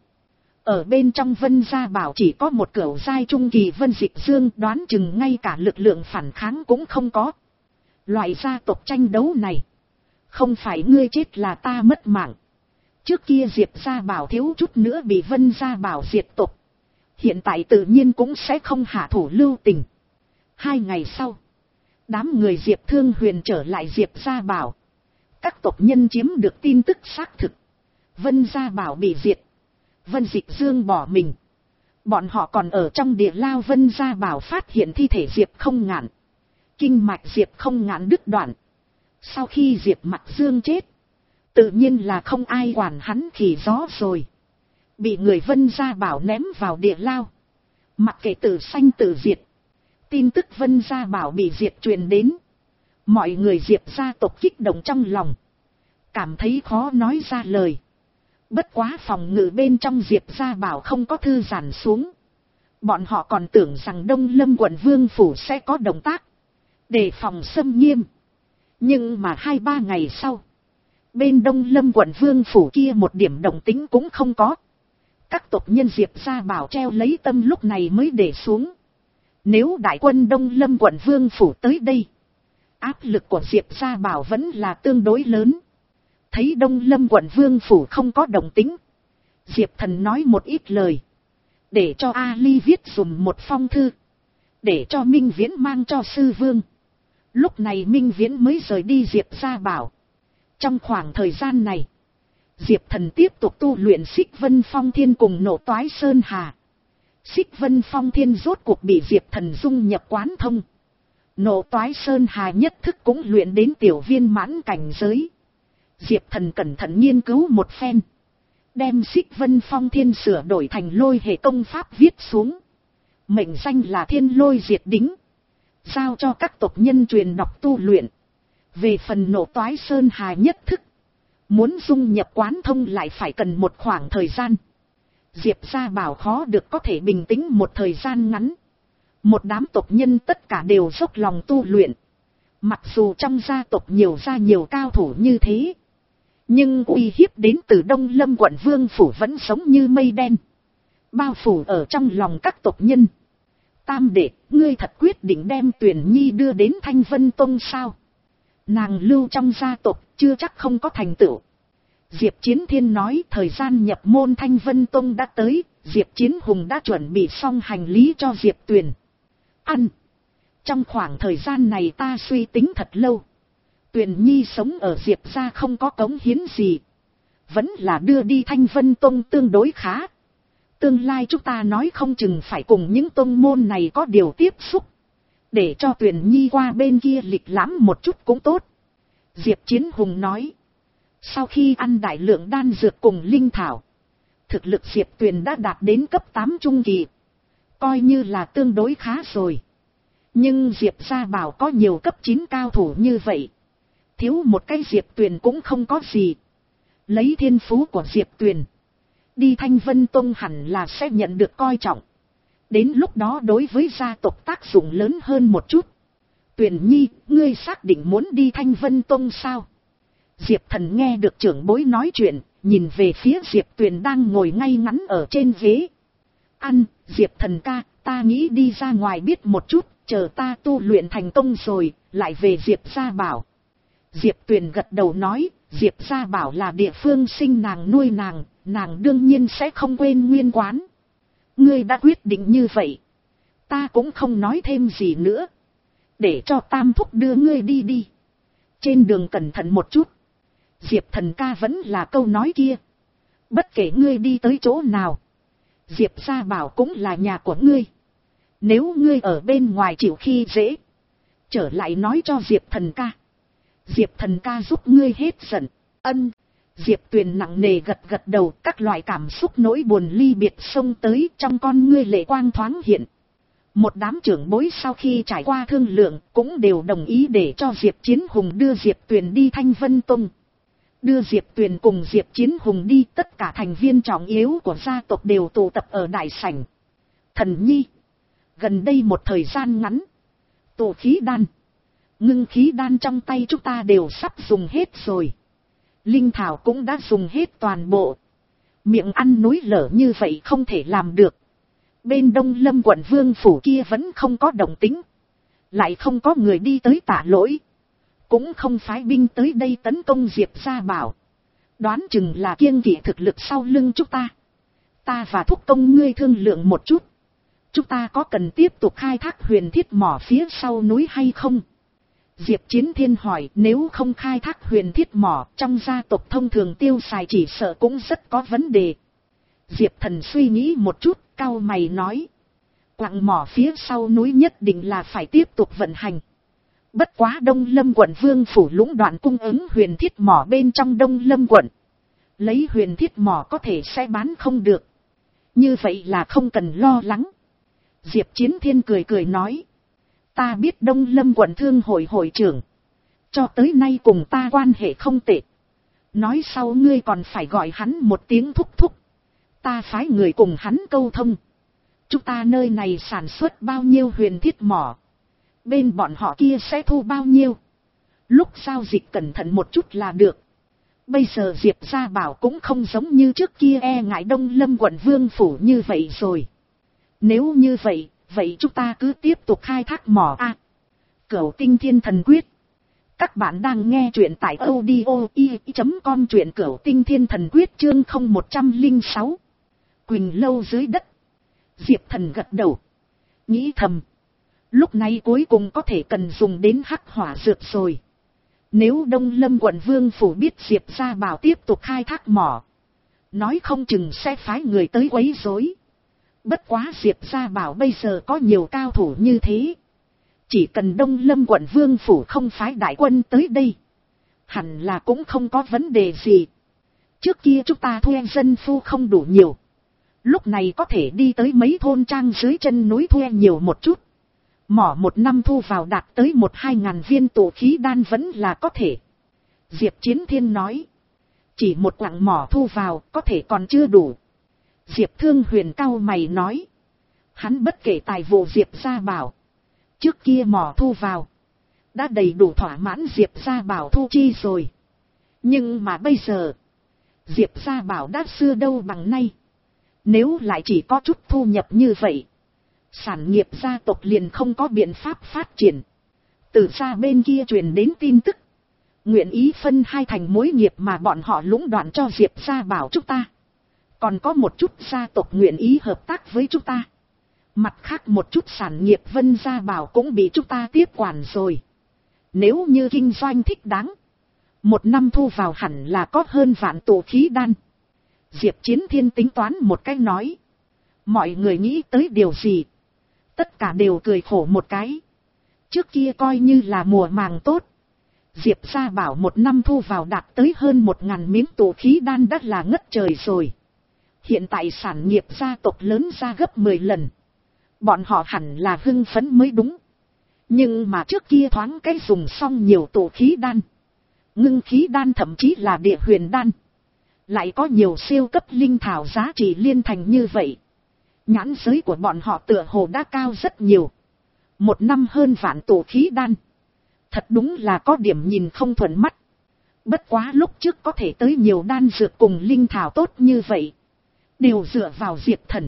Ở bên trong Vân gia bảo chỉ có một cửu giai trung kỳ Vân Dịch Dương, đoán chừng ngay cả lực lượng phản kháng cũng không có. Loại gia tộc tranh đấu này, không phải ngươi chết là ta mất mạng. Trước kia Diệp gia bảo thiếu chút nữa bị Vân gia bảo diệt tộc. Hiện tại tự nhiên cũng sẽ không hạ thủ lưu tình. Hai ngày sau, đám người Diệp Thương Huyền trở lại Diệp gia bảo. Các tộc nhân chiếm được tin tức xác thực. Vân gia bảo bị diệt. Vân Dịch Dương bỏ mình. Bọn họ còn ở trong địa lao Vân gia bảo phát hiện thi thể Diệp Không Ngạn. Kinh mạch Diệp Không Ngạn đứt đoạn. Sau khi Diệp Mặc Dương chết, tự nhiên là không ai quản hắn khỉ gió rồi. Bị người Vân gia bảo ném vào địa lao. Mặc kệ tử sanh tử diệt. Tin tức Vân gia bảo bị diệt truyền đến. Mọi người Diệp gia tộc kích động trong lòng. Cảm thấy khó nói ra lời. Bất quá phòng ngự bên trong Diệp gia bảo không có thư giãn xuống. Bọn họ còn tưởng rằng Đông Lâm quận vương phủ sẽ có động tác. Đề phòng xâm nghiêm. Nhưng mà hai ba ngày sau. Bên Đông Lâm quận vương phủ kia một điểm động tĩnh cũng không có. Các tộc nhân Diệp gia bảo treo lấy tâm lúc này mới để xuống. Nếu đại quân Đông Lâm quận vương phủ tới đây. Áp lực của Diệp gia bảo vẫn là tương đối lớn. Thấy Đông Lâm quận vương phủ không có động tĩnh. Diệp Thần nói một ít lời. Để cho Ali viết dùm một phong thư. Để cho Minh Viễn mang cho sư vương. Lúc này Minh Viễn mới rời đi Diệp gia bảo. Trong khoảng thời gian này, Diệp Thần tiếp tục tu luyện Xích Vân Phong Thiên cùng Nộ Toái Sơn Hà. Xích Vân Phong Thiên rốt cuộc bị Diệp Thần dung nhập quán thông. Nộ Toái Sơn Hà nhất thức cũng luyện đến tiểu viên mãn cảnh giới. Diệp Thần cẩn thận nghiên cứu một phen. Đem Xích Vân Phong Thiên sửa đổi thành lôi hệ công pháp viết xuống. Mệnh danh là Thiên Lôi Diệt Đính. Giao cho các tộc nhân truyền đọc tu luyện. Về phần Nộ Toái Sơn Hà nhất thức. Muốn dung nhập quán thông lại phải cần một khoảng thời gian. Diệp gia bảo khó được có thể bình tĩnh một thời gian ngắn. Một đám tộc nhân tất cả đều dốc lòng tu luyện. Mặc dù trong gia tộc nhiều ra nhiều cao thủ như thế. Nhưng uy hiếp đến từ Đông Lâm quận vương phủ vẫn sống như mây đen. Bao phủ ở trong lòng các tộc nhân. Tam đệ, ngươi thật quyết định đem Tuyển Nhi đưa đến Thanh Vân Tông sao? Nàng lưu trong gia tộc chưa chắc không có thành tựu. Diệp Chiến Thiên nói thời gian nhập môn Thanh Vân Tông đã tới. Diệp Chiến Hùng đã chuẩn bị xong hành lý cho Diệp Tuyền. Ăn. Trong khoảng thời gian này ta suy tính thật lâu. Tuyền Nhi sống ở Diệp gia không có cống hiến gì. Vẫn là đưa đi Thanh Vân Tông tương đối khá. Tương lai chúng ta nói không chừng phải cùng những tông môn này có điều tiếp xúc. Để cho Tuyền Nhi qua bên kia lịch lãm một chút cũng tốt. Diệp Chiến Hùng nói. Sau khi ăn đại lượng đan dược cùng linh thảo, thực lực Diệp Tuyền đã đạt đến cấp tám trung kỳ. Coi như là tương đối khá rồi. Nhưng Diệp gia bảo có nhiều cấp chín cao thủ như vậy. Thiếu một cái Diệp Tuyền cũng không có gì. Lấy thiên phú của Diệp Tuyền, đi Thanh Vân Tông hẳn là sẽ nhận được coi trọng. Đến lúc đó đối với gia tộc tác dụng lớn hơn một chút. Tuyền Nhi, ngươi xác định muốn đi Thanh Vân Tông sao? Diệp Thần nghe được trưởng bối nói chuyện, nhìn về phía Diệp Tuyền đang ngồi ngay ngắn ở trên ghế. Ăn, Diệp Thần ca, ta nghĩ đi ra ngoài biết một chút, chờ ta tu luyện thành công rồi, lại về Diệp gia bảo. Diệp Tuyền gật đầu nói, Diệp gia bảo là địa phương sinh nàng nuôi nàng, nàng đương nhiên sẽ không quên nguyên quán. Ngươi đã quyết định như vậy, ta cũng không nói thêm gì nữa. Để cho Tam Thúc đưa ngươi đi đi. Trên đường cẩn thận một chút. Diệp Thần ca vẫn là câu nói kia. Bất kể ngươi đi tới chỗ nào, Diệp gia bảo cũng là nhà của ngươi. Nếu ngươi ở bên ngoài chịu khi dễ, trở lại nói cho Diệp Thần ca. Diệp Thần ca giúp ngươi hết giận. Ân. Diệp Tuyền nặng nề gật gật đầu, các loại cảm xúc nỗi buồn ly biệt xông tới, trong con ngươi lệ quang thoáng hiện. Một đám trưởng bối sau khi trải qua thương lượng cũng đều đồng ý để cho Diệp Chiến Hùng đưa Diệp Tuyền đi Thanh Vân Tông. Đưa Diệp Tuyền cùng Diệp Chiến Hùng đi, tất cả thành viên trọng yếu của gia tộc đều tụ tập ở đại sảnh. Thần Nhi, gần đây một thời gian ngắn, tụ khí đan, ngưng khí đan trong tay chúng ta đều sắp dùng hết rồi. Linh thảo cũng đã dùng hết toàn bộ. Miệng ăn núi lở như vậy không thể làm được. Bên Đông Lâm quận Vương phủ kia vẫn không có động tĩnh, lại không có người đi tới tạ lỗi, cũng không phái binh tới đây tấn công Diệp gia bảo. Đoán chừng là kiêng kỵ thực lực sau lưng chúng ta. Ta và thúc công ngươi thương lượng một chút, chúng ta có cần tiếp tục khai thác huyền thiết mỏ phía sau núi hay không? Diệp Chiến Thiên hỏi, nếu không khai thác huyền thiết mỏ, trong gia tộc thông thường tiêu xài chỉ sợ cũng rất có vấn đề. Diệp Thần suy nghĩ một chút, cau mày nói. Quặng mỏ phía sau núi nhất định là phải tiếp tục vận hành. Bất quá Đông Lâm quận Vương phủ lũng đoạn cung ứng huyền thiết mỏ bên trong Đông Lâm quận. Lấy huyền thiết mỏ có thể sẽ bán không được. Như vậy là không cần lo lắng. Diệp Chiến Thiên cười cười nói. Ta biết Đông Lâm quận thương hội hội trưởng, cho tới nay cùng ta quan hệ không tệ. Nói sau ngươi còn phải gọi hắn một tiếng thúc thúc. Ta phái người cùng hắn câu thông. Chúng ta nơi này sản xuất bao nhiêu huyền thiết mỏ, bên bọn họ kia sẽ thu bao nhiêu. Lúc giao dịch cẩn thận một chút là được. Bây giờ Diệp gia bảo cũng không giống như trước kia e ngại Đông Lâm quận Vương phủ như vậy rồi. Nếu như vậy, vậy chúng ta cứ tiếp tục khai thác mỏ a. À, Cửu Tinh Thiên Thần Quyết. Các bạn đang nghe truyện tại audio i chấm com, truyện Cửu Tinh Thiên Thần Quyết chương không một không sáu. Quỳnh lâu dưới đất. Diệp Thần gật đầu, nghĩ thầm, lúc này cuối cùng có thể cần dùng đến hắc hỏa dược rồi. Nếu Đông Lâm quận Vương phủ biết Diệp gia bảo tiếp tục khai thác mỏ, nói không chừng sẽ phái người tới quấy rối. Bất quá Diệp gia bảo bây giờ có nhiều cao thủ như thế, chỉ cần Đông Lâm quận Vương phủ không phái đại quân tới đây, hẳn là cũng không có vấn đề gì. Trước kia chúng ta thuê dân phu không đủ nhiều, lúc này có thể đi tới mấy thôn trang dưới chân núi thuê nhiều một chút. Mỏ một năm thu vào đạt tới một hai ngàn viên tụ khí đan vẫn là có thể. Diệp Chiến Thiên nói. Chỉ một quặng mỏ thu vào có thể còn chưa đủ. Diệp Thương Huyền cau mày nói. Hắn bất kể tài vụ Diệp gia bảo, trước kia mỏ thu vào đã đầy đủ thỏa mãn Diệp gia bảo thu chi rồi. Nhưng mà bây giờ Diệp gia bảo đã xưa đâu bằng nay. Nếu lại chỉ có chút thu nhập như vậy, sản nghiệp gia tộc liền không có biện pháp phát triển. Từ xa bên kia truyền đến tin tức, nguyện ý phân hai thành mối nghiệp mà bọn họ lũng đoạn cho Diệp gia bảo chúng ta. Còn có một chút gia tộc nguyện ý hợp tác với chúng ta. Mặt khác một chút sản nghiệp Vân gia bảo cũng bị chúng ta tiếp quản rồi. Nếu như kinh doanh thích đáng, một năm thu vào hẳn là có hơn vạn tụ khí đan. Diệp Chiến Thiên tính toán một cái nói. Mọi người nghĩ tới điều gì? Tất cả đều cười khổ một cái. Trước kia coi như là mùa màng tốt. Diệp gia bảo một năm thu vào đạt tới hơn một ngàn miếng tụ khí đan đã là ngất trời rồi. Hiện tại sản nghiệp gia tộc lớn ra gấp mười lần. Bọn họ hẳn là hưng phấn mới đúng. Nhưng mà trước kia thoáng cái dùng xong nhiều tụ khí đan. Ngưng khí đan thậm chí là địa huyền đan. Lại có nhiều siêu cấp linh thảo giá trị liên thành như vậy. Nhãn giới của bọn họ tựa hồ đã cao rất nhiều. Một năm hơn vạn tụ khí đan. Thật đúng là có điểm nhìn không thuận mắt. Bất quá lúc trước có thể tới nhiều đan dược cùng linh thảo tốt như vậy. Đều dựa vào Diệp Thần.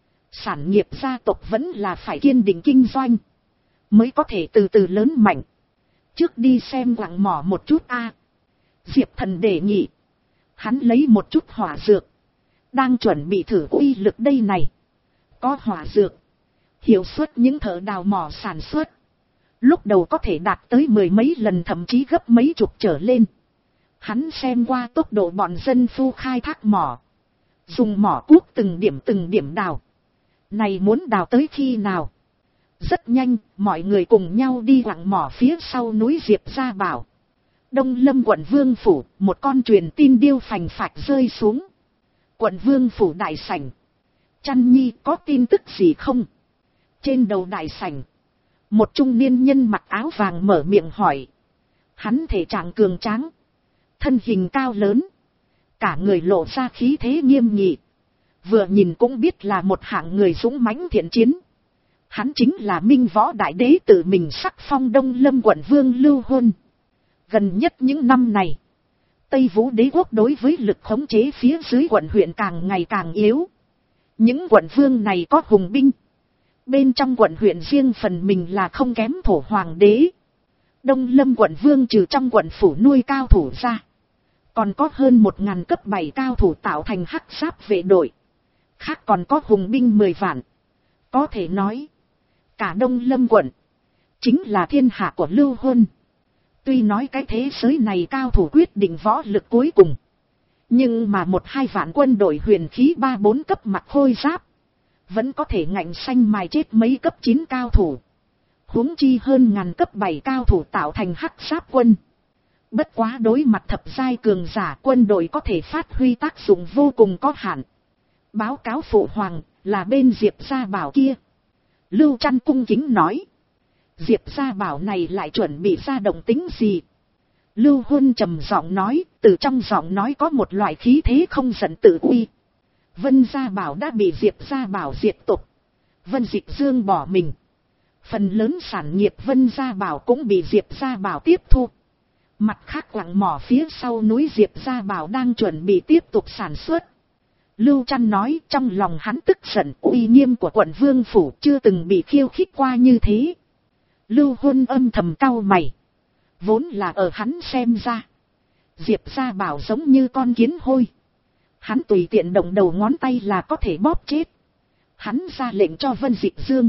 Sản nghiệp gia tộc vẫn là phải kiên định kinh doanh. Mới có thể từ từ lớn mạnh. Trước đi xem quặng mỏ một chút a. Diệp Thần đề nghị. Hắn lấy một chút hỏa dược. Đang chuẩn bị thử uy lực đây này. Có hỏa dược. Hiệu suất những thợ đào mỏ sản xuất. Lúc đầu có thể đạt tới mười mấy lần thậm chí gấp mấy chục trở lên. Hắn xem qua tốc độ bọn dân phu khai thác mỏ. Dùng mỏ cuốc từng điểm từng điểm đào. Này muốn đào tới khi nào? Rất nhanh, mọi người cùng nhau đi quặng mỏ phía sau núi Diệp Gia Bảo. Đông Lâm quận Vương Phủ, một con truyền tin điêu phành phạch rơi xuống. Quận Vương Phủ đại sảnh. Chăn Nhi có tin tức gì không? Trên đầu đại sảnh, một trung niên nhân mặc áo vàng mở miệng hỏi. Hắn thể trạng cường tráng, thân hình cao lớn, cả người lộ ra khí thế nghiêm nghị. Vừa nhìn cũng biết là một hạng người dũng mãnh thiện chiến. Hắn chính là Minh Võ Đại Đế tự mình sắc phong Đông Lâm quận Vương Lưu Huân. Gần nhất những năm này, Tây Vũ Đế quốc đối với lực khống chế phía dưới quận huyện càng ngày càng yếu. Những quận vương này có hùng binh. Bên trong quận huyện riêng phần mình là không kém thổ hoàng đế. Đông Lâm quận vương trừ trong quận phủ nuôi cao thủ ra. Còn có hơn một ngàn cấp bảy cao thủ tạo thành hắc giáp vệ đội. Khác còn có hùng binh mười vạn. Có thể nói, cả Đông Lâm quận chính là thiên hạ của Lưu Huân. Tuy nói cái thế giới này cao thủ quyết định võ lực cuối cùng. Nhưng mà một hai vạn quân đội huyền khí ba bốn cấp mặc khôi giáp. Vẫn có thể ngạnh xanh mài chết mấy cấp chín cao thủ. Huống chi hơn ngàn cấp bảy cao thủ tạo thành hắc giáp quân. Bất quá đối mặt thập giai cường giả quân đội có thể phát huy tác dụng vô cùng có hạn. Báo cáo phụ hoàng là bên Diệp Gia Bảo kia. Lưu Trăn cung kính nói. Diệp Gia Bảo này lại chuẩn bị ra động tính gì? Lưu Huân trầm giọng nói, từ trong giọng nói có một loại khí thế không giận tự uy. Vân Gia Bảo đã bị Diệp Gia Bảo diệt tộc. Vân Dịch Dương bỏ mình. Phần lớn sản nghiệp Vân Gia Bảo cũng bị Diệp Gia Bảo tiếp thu. Mặt khác quặng mỏ phía sau núi Diệp Gia Bảo đang chuẩn bị tiếp tục sản xuất. Lưu Trăn nói trong lòng hắn tức giận, uy nghiêm của quận Vương Phủ chưa từng bị khiêu khích qua như thế. Lưu Huân âm thầm cau mày. Vốn là ở hắn xem ra, Diệp Gia Bảo giống như con kiến hôi. Hắn tùy tiện động đầu ngón tay là có thể bóp chết. Hắn ra lệnh cho Vân Dịch Dương,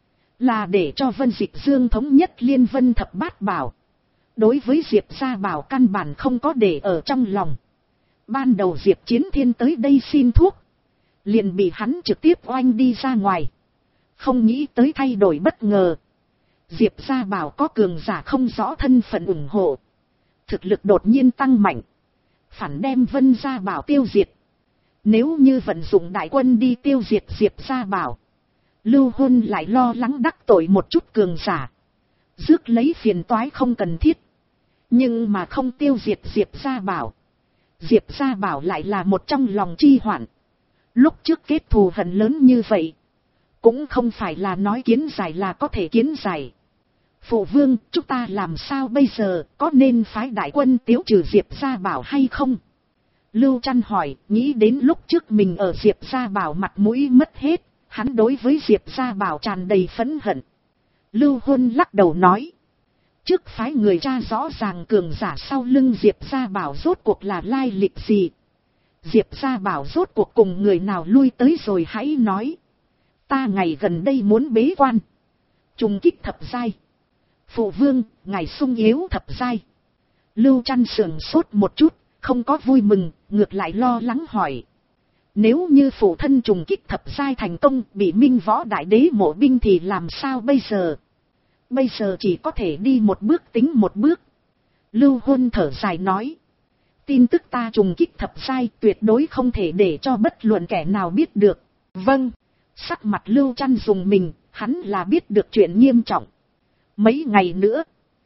là để cho Vân Dịch Dương thống nhất Liên Vân Thập Bát Bảo. Đối với Diệp Gia Bảo căn bản không có để ở trong lòng. Ban đầu Diệp Chiến Thiên tới đây xin thuốc, liền bị hắn trực tiếp oanh đi ra ngoài. Không nghĩ tới thay đổi bất ngờ. Diệp Gia Bảo có cường giả không rõ thân phận ủng hộ. Thực lực đột nhiên tăng mạnh. Phản đem Vân Gia Bảo tiêu diệt. Nếu như vận dụng đại quân đi tiêu diệt Diệp Gia Bảo, Lưu Huân lại lo lắng đắc tội một chút cường giả, rước lấy phiền toái không cần thiết. Nhưng mà không tiêu diệt Diệp Gia Bảo, Diệp Gia Bảo lại là một trong lòng chi hoạn. Lúc trước kết thù hận lớn như vậy, cũng không phải là nói kiến giải là có thể kiến giải. Phụ vương, chúng ta làm sao bây giờ, có nên phái đại quân tiêu trừ Diệp Gia Bảo hay không? Lưu Trăn hỏi, nghĩ đến lúc trước mình ở Diệp Gia Bảo mặt mũi mất hết, hắn đối với Diệp Gia Bảo tràn đầy phẫn hận. Lưu Huân lắc đầu nói, trước phái người tra rõ ràng cường giả sau lưng Diệp Gia Bảo rốt cuộc là lai lịch gì. Diệp Gia Bảo rốt cuộc cùng người nào lui tới rồi hãy nói. Ta ngày gần đây muốn bế quan, trùng kích thập giai. Phụ vương, ngài sung yếu thập giai. Lưu Trăn sườn sốt một chút, không có vui mừng, ngược lại lo lắng hỏi. Nếu như phụ thân trùng kích thập giai thành công bị Minh Võ Đại Đế mộ binh thì làm sao bây giờ? Bây giờ chỉ có thể đi một bước tính một bước. Lưu Huân thở dài nói. Tin tức ta trùng kích thập giai tuyệt đối không thể để cho bất luận kẻ nào biết được. Vâng. Sắc mặt Lưu Trăn dùng mình, hắn là biết được chuyện nghiêm trọng. Mấy ngày nữa,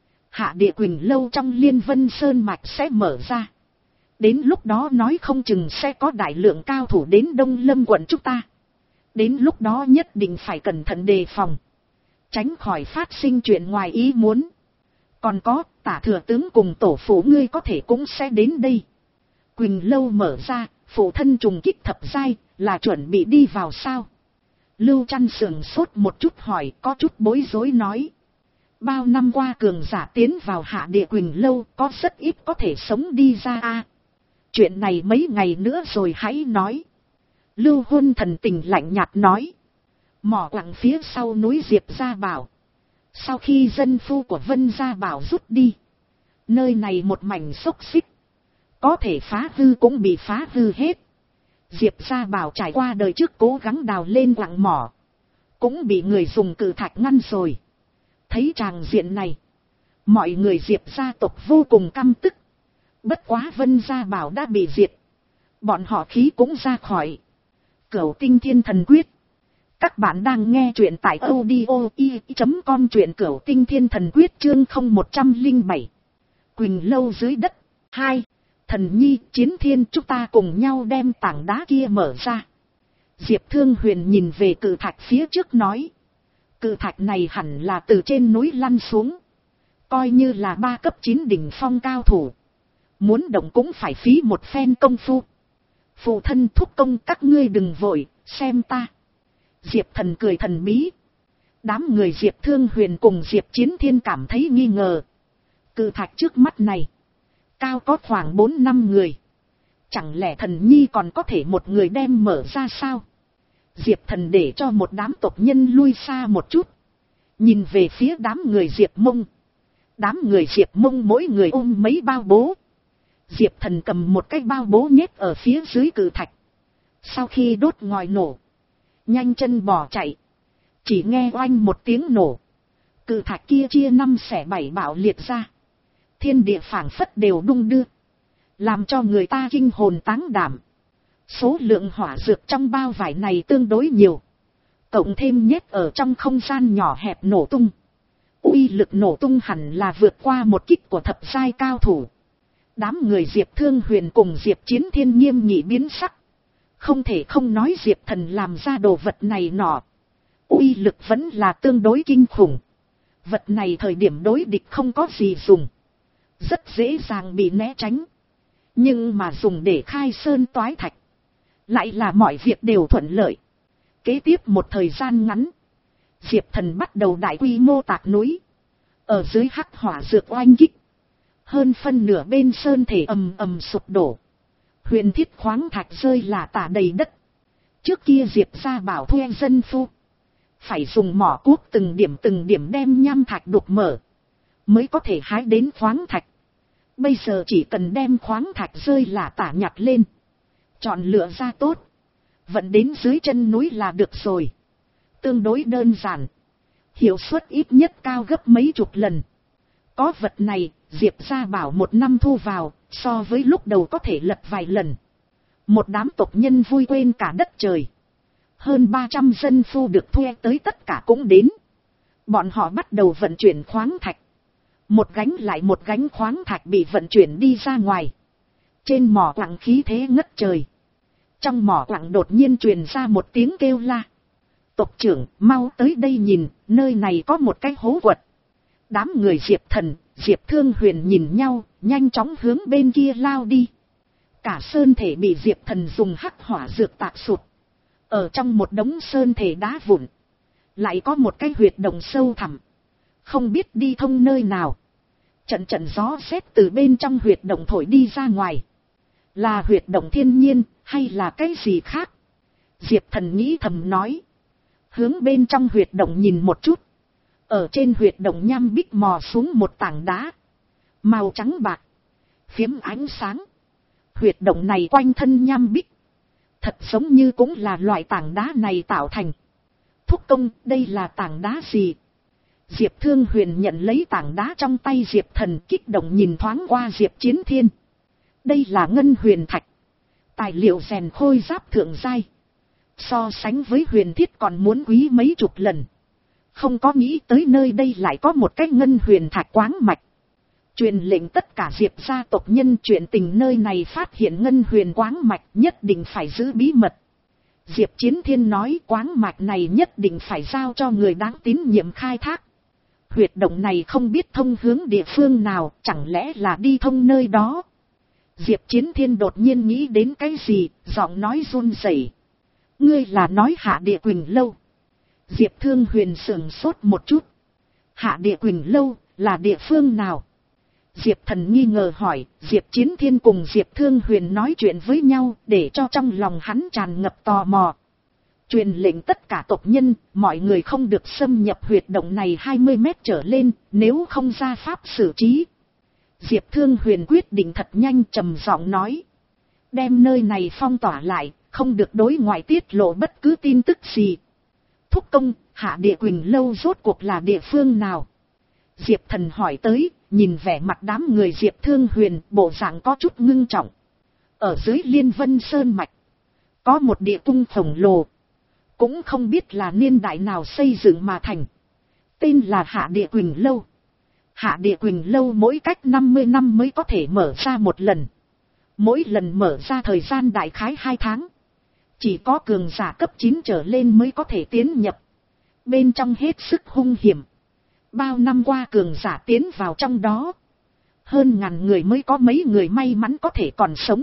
Hạ Địa Quỳnh Lâu trong Liên Vân Sơn Mạch sẽ mở ra. Đến lúc đó nói không chừng sẽ có đại lượng cao thủ đến Đông Lâm quận chúng ta. Đến lúc đó nhất định phải cẩn thận đề phòng. Tránh khỏi phát sinh chuyện ngoài ý muốn. Còn có, Tả thừa tướng cùng tổ phụ ngươi có thể cũng sẽ đến đây. Quỳnh Lâu mở ra, phụ thân trùng kích thập giai, là chuẩn bị đi vào sao? Lưu Trăn sườn sốt một chút hỏi, có chút bối rối nói. Bao năm qua cường giả tiến vào Hạ Địa Quỳnh Lâu có rất ít có thể sống đi ra a. Chuyện này mấy ngày nữa rồi hãy nói. Lưu Huân thần tình lạnh nhạt nói. Mỏ quặng phía sau núi Diệp Gia Bảo. Sau khi dân phu của Vân Gia Bảo rút đi. Nơi này một mảnh xốc xích. Có thể phá hư cũng bị phá hư hết. Diệp Gia Bảo trải qua đời trước cố gắng đào lên quặng mỏ. Cũng bị người dùng cự thạch ngăn rồi. Thấy tràng diện này. Mọi người Diệp gia tộc vô cùng căm tức. Bất quá Vân Gia Bảo đã bị diệt. Bọn họ khí cũng ra khỏi. Cửu Tinh Thiên Thần Quyết. Các bạn đang nghe truyện tại audio i chấm com truyện Cửu Tinh Thiên Thần Quyết chương không một không bảy. Quỳnh Lâu dưới đất. hai. Thần Nhi, Chiến Thiên, chúng ta cùng nhau đem tảng đá kia mở ra. Diệp Thương Huyền nhìn về cự thạch phía trước nói. Cự thạch này hẳn là từ trên núi lăn xuống. Coi như là ba cấp chín đỉnh phong cao thủ. Muốn động cũng phải phí một phen công phu. Phụ thân thúc công các ngươi đừng vội, xem ta. Diệp Thần cười thần bí. Đám người Diệp Thương Huyền cùng Diệp Chiến Thiên cảm thấy nghi ngờ. Cự thạch trước mắt này. Cao có khoảng bốn năm người. Chẳng lẽ Thần Nhi còn có thể một người đem mở ra sao? Diệp Thần để cho một đám tộc nhân lui xa một chút. Nhìn về phía đám người Diệp Mông. Đám người Diệp Mông mỗi người ôm mấy bao bố. Diệp Thần cầm một cái bao bố nhét ở phía dưới cự thạch. Sau khi đốt ngòi nổ. Nhanh chân bỏ chạy. Chỉ nghe oanh một tiếng nổ. Cự thạch kia chia năm xẻ bảy bạo liệt ra. Thiên địa phảng phất đều đung đưa. Làm cho người ta kinh hồn táng đảm. Số lượng hỏa dược trong bao vải này tương đối nhiều. Cộng thêm nhét ở trong không gian nhỏ hẹp nổ tung. Uy lực nổ tung hẳn là vượt qua một kích của thập giai cao thủ. Đám người Diệp Thương Huyền cùng Diệp Chiến Thiên nghiêm nghị biến sắc. Không thể không nói Diệp Thần làm ra đồ vật này nọ. Uy lực vẫn là tương đối kinh khủng. Vật này thời điểm đối địch không có gì dùng. Rất dễ dàng bị né tránh. Nhưng mà dùng để khai sơn toái thạch. Lại là mọi việc đều thuận lợi. Kế tiếp một thời gian ngắn. Diệp Thần bắt đầu đại quy mô tạc núi. Ở dưới hắc hỏa dược oanh kích. Hơn phân nửa bên sơn thể ầm ầm sụp đổ. Huyền thiết khoáng thạch rơi lả tả đầy đất. Trước kia Diệp gia bảo thuê dân phu. Phải dùng mỏ cuốc từng điểm từng điểm đem nham thạch đục mở. Mới có thể hái đến khoáng thạch. Bây giờ chỉ cần đem khoáng thạch rơi lả tả nhặt lên. Chọn lựa ra tốt. Vận đến dưới chân núi là được rồi. Tương đối đơn giản. Hiệu suất ít nhất cao gấp mấy chục lần. Có vật này, Diệp gia bảo một năm thu vào, so với lúc đầu có thể lật vài lần. Một đám tộc nhân vui quên cả đất trời. Hơn ba trăm dân phu được thuê tới tất cả cũng đến. Bọn họ bắt đầu vận chuyển khoáng thạch. Một gánh lại một gánh khoáng thạch bị vận chuyển đi ra ngoài. Trên mỏ quặng khí thế ngất trời. Trong mỏ quặng đột nhiên truyền ra một tiếng kêu la. Tộc trưởng, mau tới đây nhìn, nơi này có một cái hố quật. Đám người Diệp Thần, Diệp Thương Huyền nhìn nhau, nhanh chóng hướng bên kia lao đi. Cả sơn thể bị Diệp Thần dùng hắc hỏa dược tạc sụt. Ở trong một đống sơn thể đá vụn. Lại có một cái huyệt động sâu thẳm. Không biết đi thông nơi nào. Trận trận gió sét từ bên trong huyệt động thổi đi ra ngoài. Là huyệt động thiên nhiên, hay là cái gì khác? Diệp Thần nghĩ thầm nói. Hướng bên trong huyệt động nhìn một chút. Ở trên huyệt động nham bích mò xuống một tảng đá. Màu trắng bạc. Phiếm ánh sáng. Huyệt động này quanh thân nham bích. Thật giống như cũng là loại tảng đá này tạo thành. Thúc công, đây là tảng đá gì? Diệp Thương Huyền nhận lấy tảng đá trong tay Diệp Thần, kích động nhìn thoáng qua Diệp Chiến Thiên. Đây là ngân huyền thạch. Tài liệu rèn khôi giáp thượng giai. So sánh với huyền thiết còn muốn quý mấy chục lần. Không có nghĩ tới nơi đây lại có một cái ngân huyền thạch quáng mạch. Truyền lệnh tất cả Diệp gia tộc nhân chuyện tình nơi này phát hiện ngân huyền quáng mạch nhất định phải giữ bí mật. Diệp Chiến Thiên nói quáng mạch này nhất định phải giao cho người đáng tín nhiệm khai thác. Huyệt động này không biết thông hướng địa phương nào, chẳng lẽ là đi thông nơi đó. Diệp Chiến Thiên đột nhiên nghĩ đến cái gì, giọng nói run rẩy. Ngươi là nói Hạ Địa Quỳnh Lâu. Diệp Thương Huyền sửng sốt một chút. Hạ Địa Quỳnh Lâu là địa phương nào? Diệp Thần nghi ngờ hỏi. Diệp Chiến Thiên cùng Diệp Thương Huyền nói chuyện với nhau để cho trong lòng hắn tràn ngập tò mò. Truyền lệnh tất cả tộc nhân, mọi người không được xâm nhập huyệt động này hai mươi mét trở lên, nếu không ra pháp xử trí. Diệp Thương Huyền quyết định thật nhanh, trầm giọng nói. Đem nơi này phong tỏa lại, không được đối ngoại tiết lộ bất cứ tin tức gì. Thúc công, Hạ Địa Quỳnh Lâu rốt cuộc là địa phương nào? Diệp Thần hỏi tới, nhìn vẻ mặt đám người Diệp Thương Huyền, bộ dạng có chút ngưng trọng. Ở dưới Liên Vân Sơn Mạch, có một địa cung khổng lồ. Cũng không biết là niên đại nào xây dựng mà thành. Tên là Hạ Địa Quỳnh Lâu. Hạ Địa Quỳnh Lâu mỗi cách năm mươi năm mới có thể mở ra một lần. Mỗi lần mở ra thời gian đại khái hai tháng. Chỉ có cường giả cấp chín trở lên mới có thể tiến nhập. Bên trong hết sức hung hiểm. Bao năm qua cường giả tiến vào trong đó. Hơn ngàn người mới có mấy người may mắn có thể còn sống.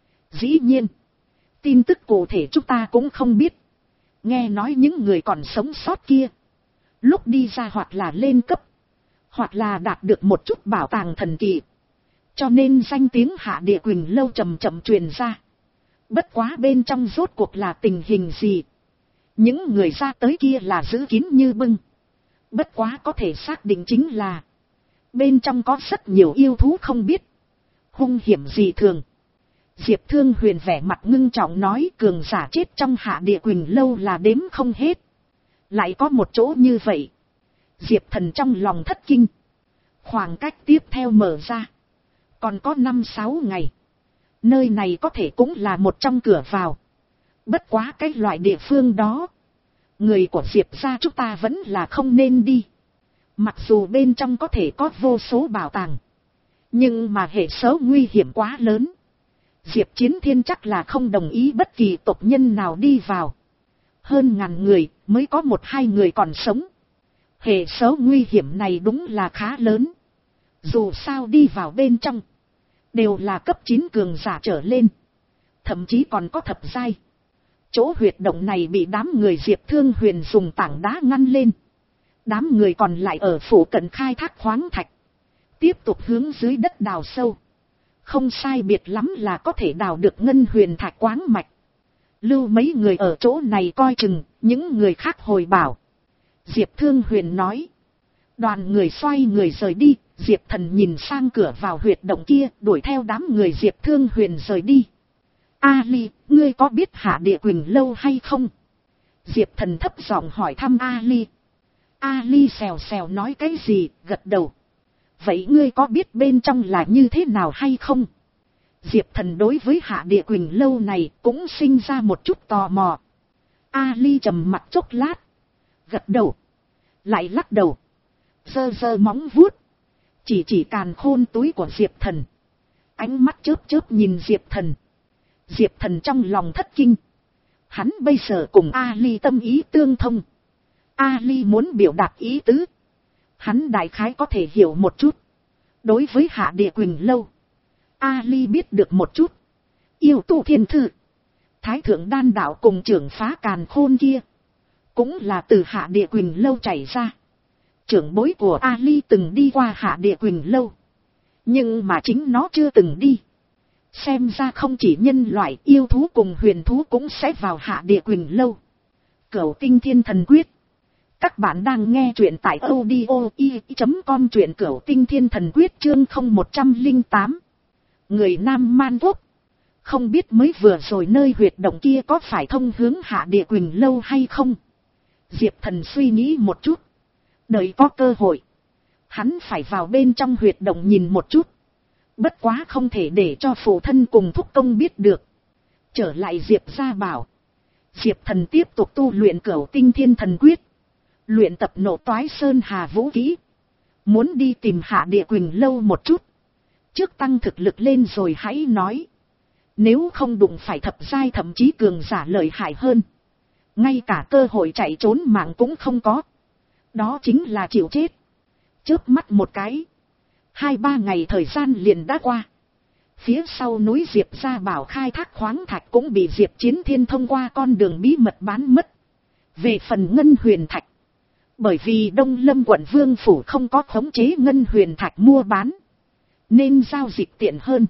Dĩ nhiên, tin tức cụ thể chúng ta cũng không biết. Nghe nói những người còn sống sót kia, lúc đi ra hoặc là lên cấp, hoặc là đạt được một chút bảo tàng thần kỳ. Cho nên danh tiếng Hạ Địa Quỳnh Lâu chậm chậm truyền ra. Bất quá bên trong rốt cuộc là tình hình gì? Những người ra tới kia là giữ kín như bưng. Bất quá có thể xác định chính là bên trong có rất nhiều yêu thú không biết. Hung hiểm gì thường. Diệp Thương Huyền vẻ mặt ngưng trọng nói cường giả chết trong Hạ Địa Quỳnh Lâu là đếm không hết. Lại có một chỗ như vậy. Diệp Thần trong lòng thất kinh. Khoảng cách tiếp theo mở ra. Còn có năm sáu ngày. Nơi này có thể cũng là một trong cửa vào. Bất quá cái loại địa phương đó. Người của Diệp gia chúng ta vẫn là không nên đi. Mặc dù bên trong có thể có vô số bảo tàng. Nhưng mà hệ số nguy hiểm quá lớn. Diệp Chiến Thiên chắc là không đồng ý bất kỳ tộc nhân nào đi vào. Hơn ngàn người mới có một hai người còn sống. Hệ số nguy hiểm này đúng là khá lớn. Dù sao đi vào bên trong. Đều là cấp chín cường giả trở lên. Thậm chí còn có thập giai. Chỗ huyệt động này bị đám người Diệp Thương Huyền dùng tảng đá ngăn lên. Đám người còn lại ở phủ cận khai thác khoáng thạch. Tiếp tục hướng dưới đất đào sâu. Không sai biệt lắm là có thể đào được ngân huyền thạch quáng mạch. Lưu mấy người ở chỗ này coi chừng, những người khác hồi bảo. Diệp Thương Huyền nói. Đoàn người xoay người rời đi, Diệp Thần nhìn sang cửa vào huyệt động kia, đuổi theo đám người Diệp Thương Huyền rời đi. A Ly, ngươi có biết Hạ Địa Quỳnh Lâu hay không? Diệp Thần thấp giọng hỏi thăm A Ly. A Ly xèo xèo nói cái gì, gật đầu. Vậy ngươi có biết bên trong là như thế nào hay không? Diệp Thần đối với Hạ Địa Quỳnh Lâu này cũng sinh ra một chút tò mò. A Ly trầm mặt chốc lát. Gật đầu. Lại lắc đầu. Giơ giơ móng vuốt. Chỉ chỉ càn khôn túi của Diệp Thần. Ánh mắt chớp chớp nhìn Diệp Thần. Diệp Thần trong lòng thất kinh. Hắn bây giờ cùng A Ly tâm ý tương thông. A Ly muốn biểu đạt ý tứ. Hắn đại khái có thể hiểu một chút. Đối với Hạ Địa Quỳnh Lâu, A Ly biết được một chút. Yêu tu thiên thư, Thái thượng đan đạo cùng trưởng phá càn khôn kia, cũng là từ Hạ Địa Quỳnh Lâu chảy ra. Trưởng bối của A Ly từng đi qua Hạ Địa Quỳnh Lâu. Nhưng mà chính nó chưa từng đi. Xem ra không chỉ nhân loại, yêu thú cùng huyền thú cũng sẽ vào Hạ Địa Quỳnh Lâu. Cửu Tinh Thiên Thần Quyết. Các bạn đang nghe truyện tại audio i chấm com, truyện cửu tinh thiên thần quyết chương không một trăm lẻ tám. Người Nam Man Quốc. Không biết mới vừa rồi nơi huyệt động kia có phải thông hướng Hạ Địa Quỳnh Lâu hay không? Diệp Thần suy nghĩ một chút. Đợi có cơ hội, hắn phải vào bên trong huyệt động nhìn một chút. Bất quá không thể để cho phụ thân cùng thúc công biết được. Trở lại Diệp gia bảo, Diệp Thần tiếp tục tu luyện cửu tinh thiên thần quyết, luyện tập nộ toái sơn hà vũ kỹ. Muốn đi tìm Hạ Địa Quỳnh Lâu một chút, trước tăng thực lực lên rồi hãy nói. Nếu không đụng phải thập giai thậm chí cường giả lợi hại hơn, ngay cả cơ hội chạy trốn mạng cũng không có. Đó chính là chịu chết. Chớp mắt một cái, hai ba ngày thời gian liền đã qua. Phía sau núi Diệp gia bảo khai thác khoáng thạch cũng bị Diệp Chiến Thiên thông qua con đường bí mật bán mất. Về phần ngân huyền thạch, bởi vì Đông Lâm quận Vương phủ không có khống chế ngân huyền thạch mua bán, nên giao dịch tiện hơn,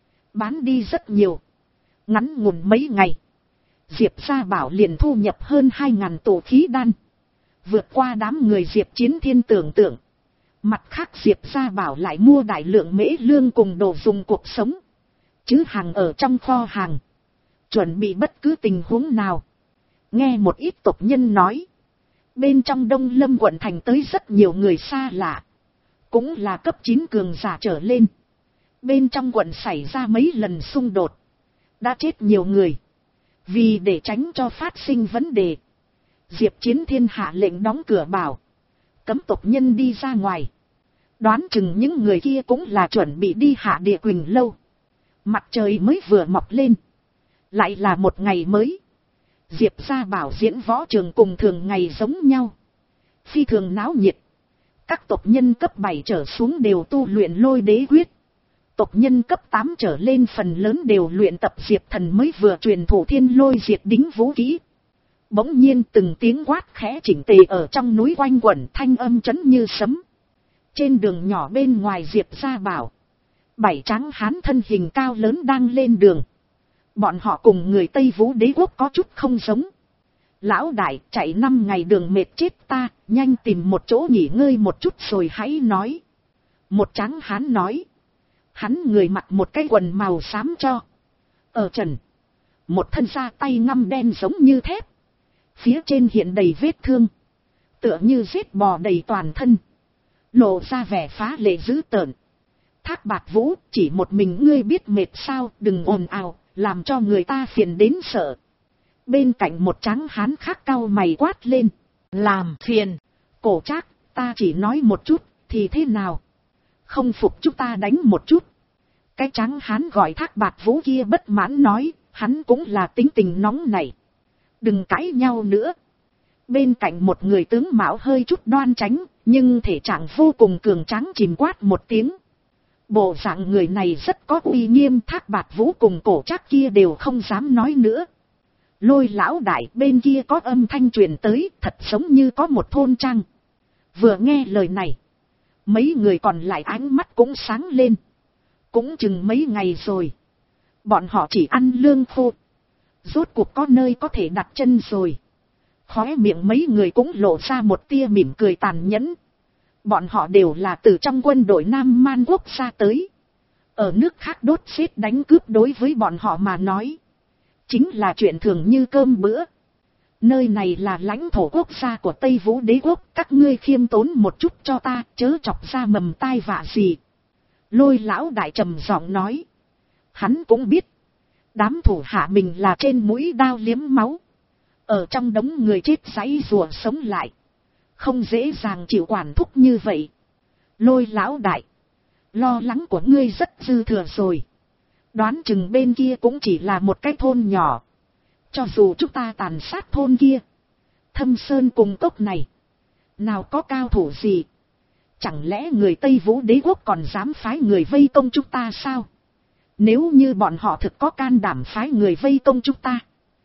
bán đi rất nhiều. Ngắn ngủn mấy ngày, Diệp gia bảo liền thu nhập hơn hai ngàn tổ khí đan, vượt qua đám người Diệp Chiến Thiên tưởng tượng. Mặt khác Diệp gia bảo lại mua đại lượng mễ lương cùng đồ dùng cuộc sống, chứ hàng ở trong kho hàng, chuẩn bị bất cứ tình huống nào. Nghe một ít tộc nhân nói, bên trong Đông Lâm quận thành tới rất nhiều người xa lạ, cũng là cấp chín cường giả trở lên. Bên trong quận xảy ra mấy lần xung đột, đã chết nhiều người. Vì để tránh cho phát sinh vấn đề, Diệp Chiến Thiên hạ lệnh đóng cửa bảo, cấm tộc nhân đi ra ngoài. Đoán chừng những người kia cũng là chuẩn bị đi Hạ Địa Quỳnh Lâu. Mặt trời mới vừa mọc lên, lại là một ngày mới. Diệp gia bảo diễn võ trường cùng thường ngày giống nhau, phi thường náo nhiệt. Các tộc nhân cấp bảy trở xuống đều tu luyện lôi đế quyết, tộc nhân cấp tám trở lên phần lớn đều luyện tập Diệp Thần mới vừa truyền thủ thiên lôi diệt đính vũ kỹ. Bỗng nhiên từng tiếng quát khẽ chỉnh tề ở trong núi quanh quẩn, thanh âm chấn như sấm. Trên đường nhỏ bên ngoài Diệp gia bảo, bảy tráng hán thân hình cao lớn đang lên đường. Bọn họ cùng người Tây Vũ Đế quốc có chút không giống. Lão đại, chạy năm ngày đường mệt chết ta, nhanh tìm một chỗ nghỉ ngơi một chút rồi hãy nói. Một tráng hán nói. Hắn người mặc một cái quần màu xám cho, ở trần, một thân da tay ngăm đen giống như thép, phía trên hiện đầy vết thương, tựa như giết bò đầy toàn thân, lộ ra vẻ phá lệ dữ tợn. Thác Bạt Vũ, chỉ một mình ngươi biết mệt sao, đừng ồn ào, làm cho người ta phiền đến sợ. Bên cạnh một tráng hán khác cau mày quát lên. Làm phiền, Cổ Trác, ta chỉ nói một chút, thì thế nào? Không phục chúng ta đánh một chút. Cái tráng hán gọi Thác Bạt Vũ kia bất mãn nói, hắn cũng là tính tình nóng này. Đừng cãi nhau nữa. Bên cạnh một người tướng mạo hơi chút đoan chánh, nhưng thể trạng vô cùng cường tráng chìm quát một tiếng. Bộ dạng người này rất có uy nghiêm. Thác Bạt Vũ cùng Cổ Trác kia đều không dám nói nữa. Lôi lão đại, bên kia có âm thanh truyền tới, thật giống như có một thôn trang. Vừa nghe lời này, mấy người còn lại ánh mắt cũng sáng lên. Cũng chừng mấy ngày rồi, bọn họ chỉ ăn lương khô, rốt cuộc có nơi có thể đặt chân rồi. Khóe miệng mấy người cũng lộ ra một tia mỉm cười tàn nhẫn. Bọn họ đều là từ trong quân đội Nam Man Quốc ra tới. Ở nước khác đốt xếp đánh cướp đối với bọn họ mà nói, chính là chuyện thường như cơm bữa. Nơi này là lãnh thổ quốc gia của Tây Vũ Đế quốc, các ngươi khiêm tốn một chút cho ta, chớ chọc ra mầm tai vạ gì. Lôi lão đại trầm giọng nói. Hắn cũng biết, đám thủ hạ mình là trên mũi đao liếm máu, ở trong đống người chết giãy giụa sống lại, không dễ dàng chịu quản thúc như vậy. Lôi lão đại, lo lắng của ngươi rất dư thừa rồi. Đoán chừng bên kia cũng chỉ là một cái thôn nhỏ. Cho dù chúng ta tàn sát thôn kia, Thâm Sơn cùng cốc này, nào có cao thủ gì. Chẳng lẽ người Tây Vũ Đế quốc còn dám phái người vây công chúng ta sao? Nếu như bọn họ thực có can đảm phái người vây công chúng ta,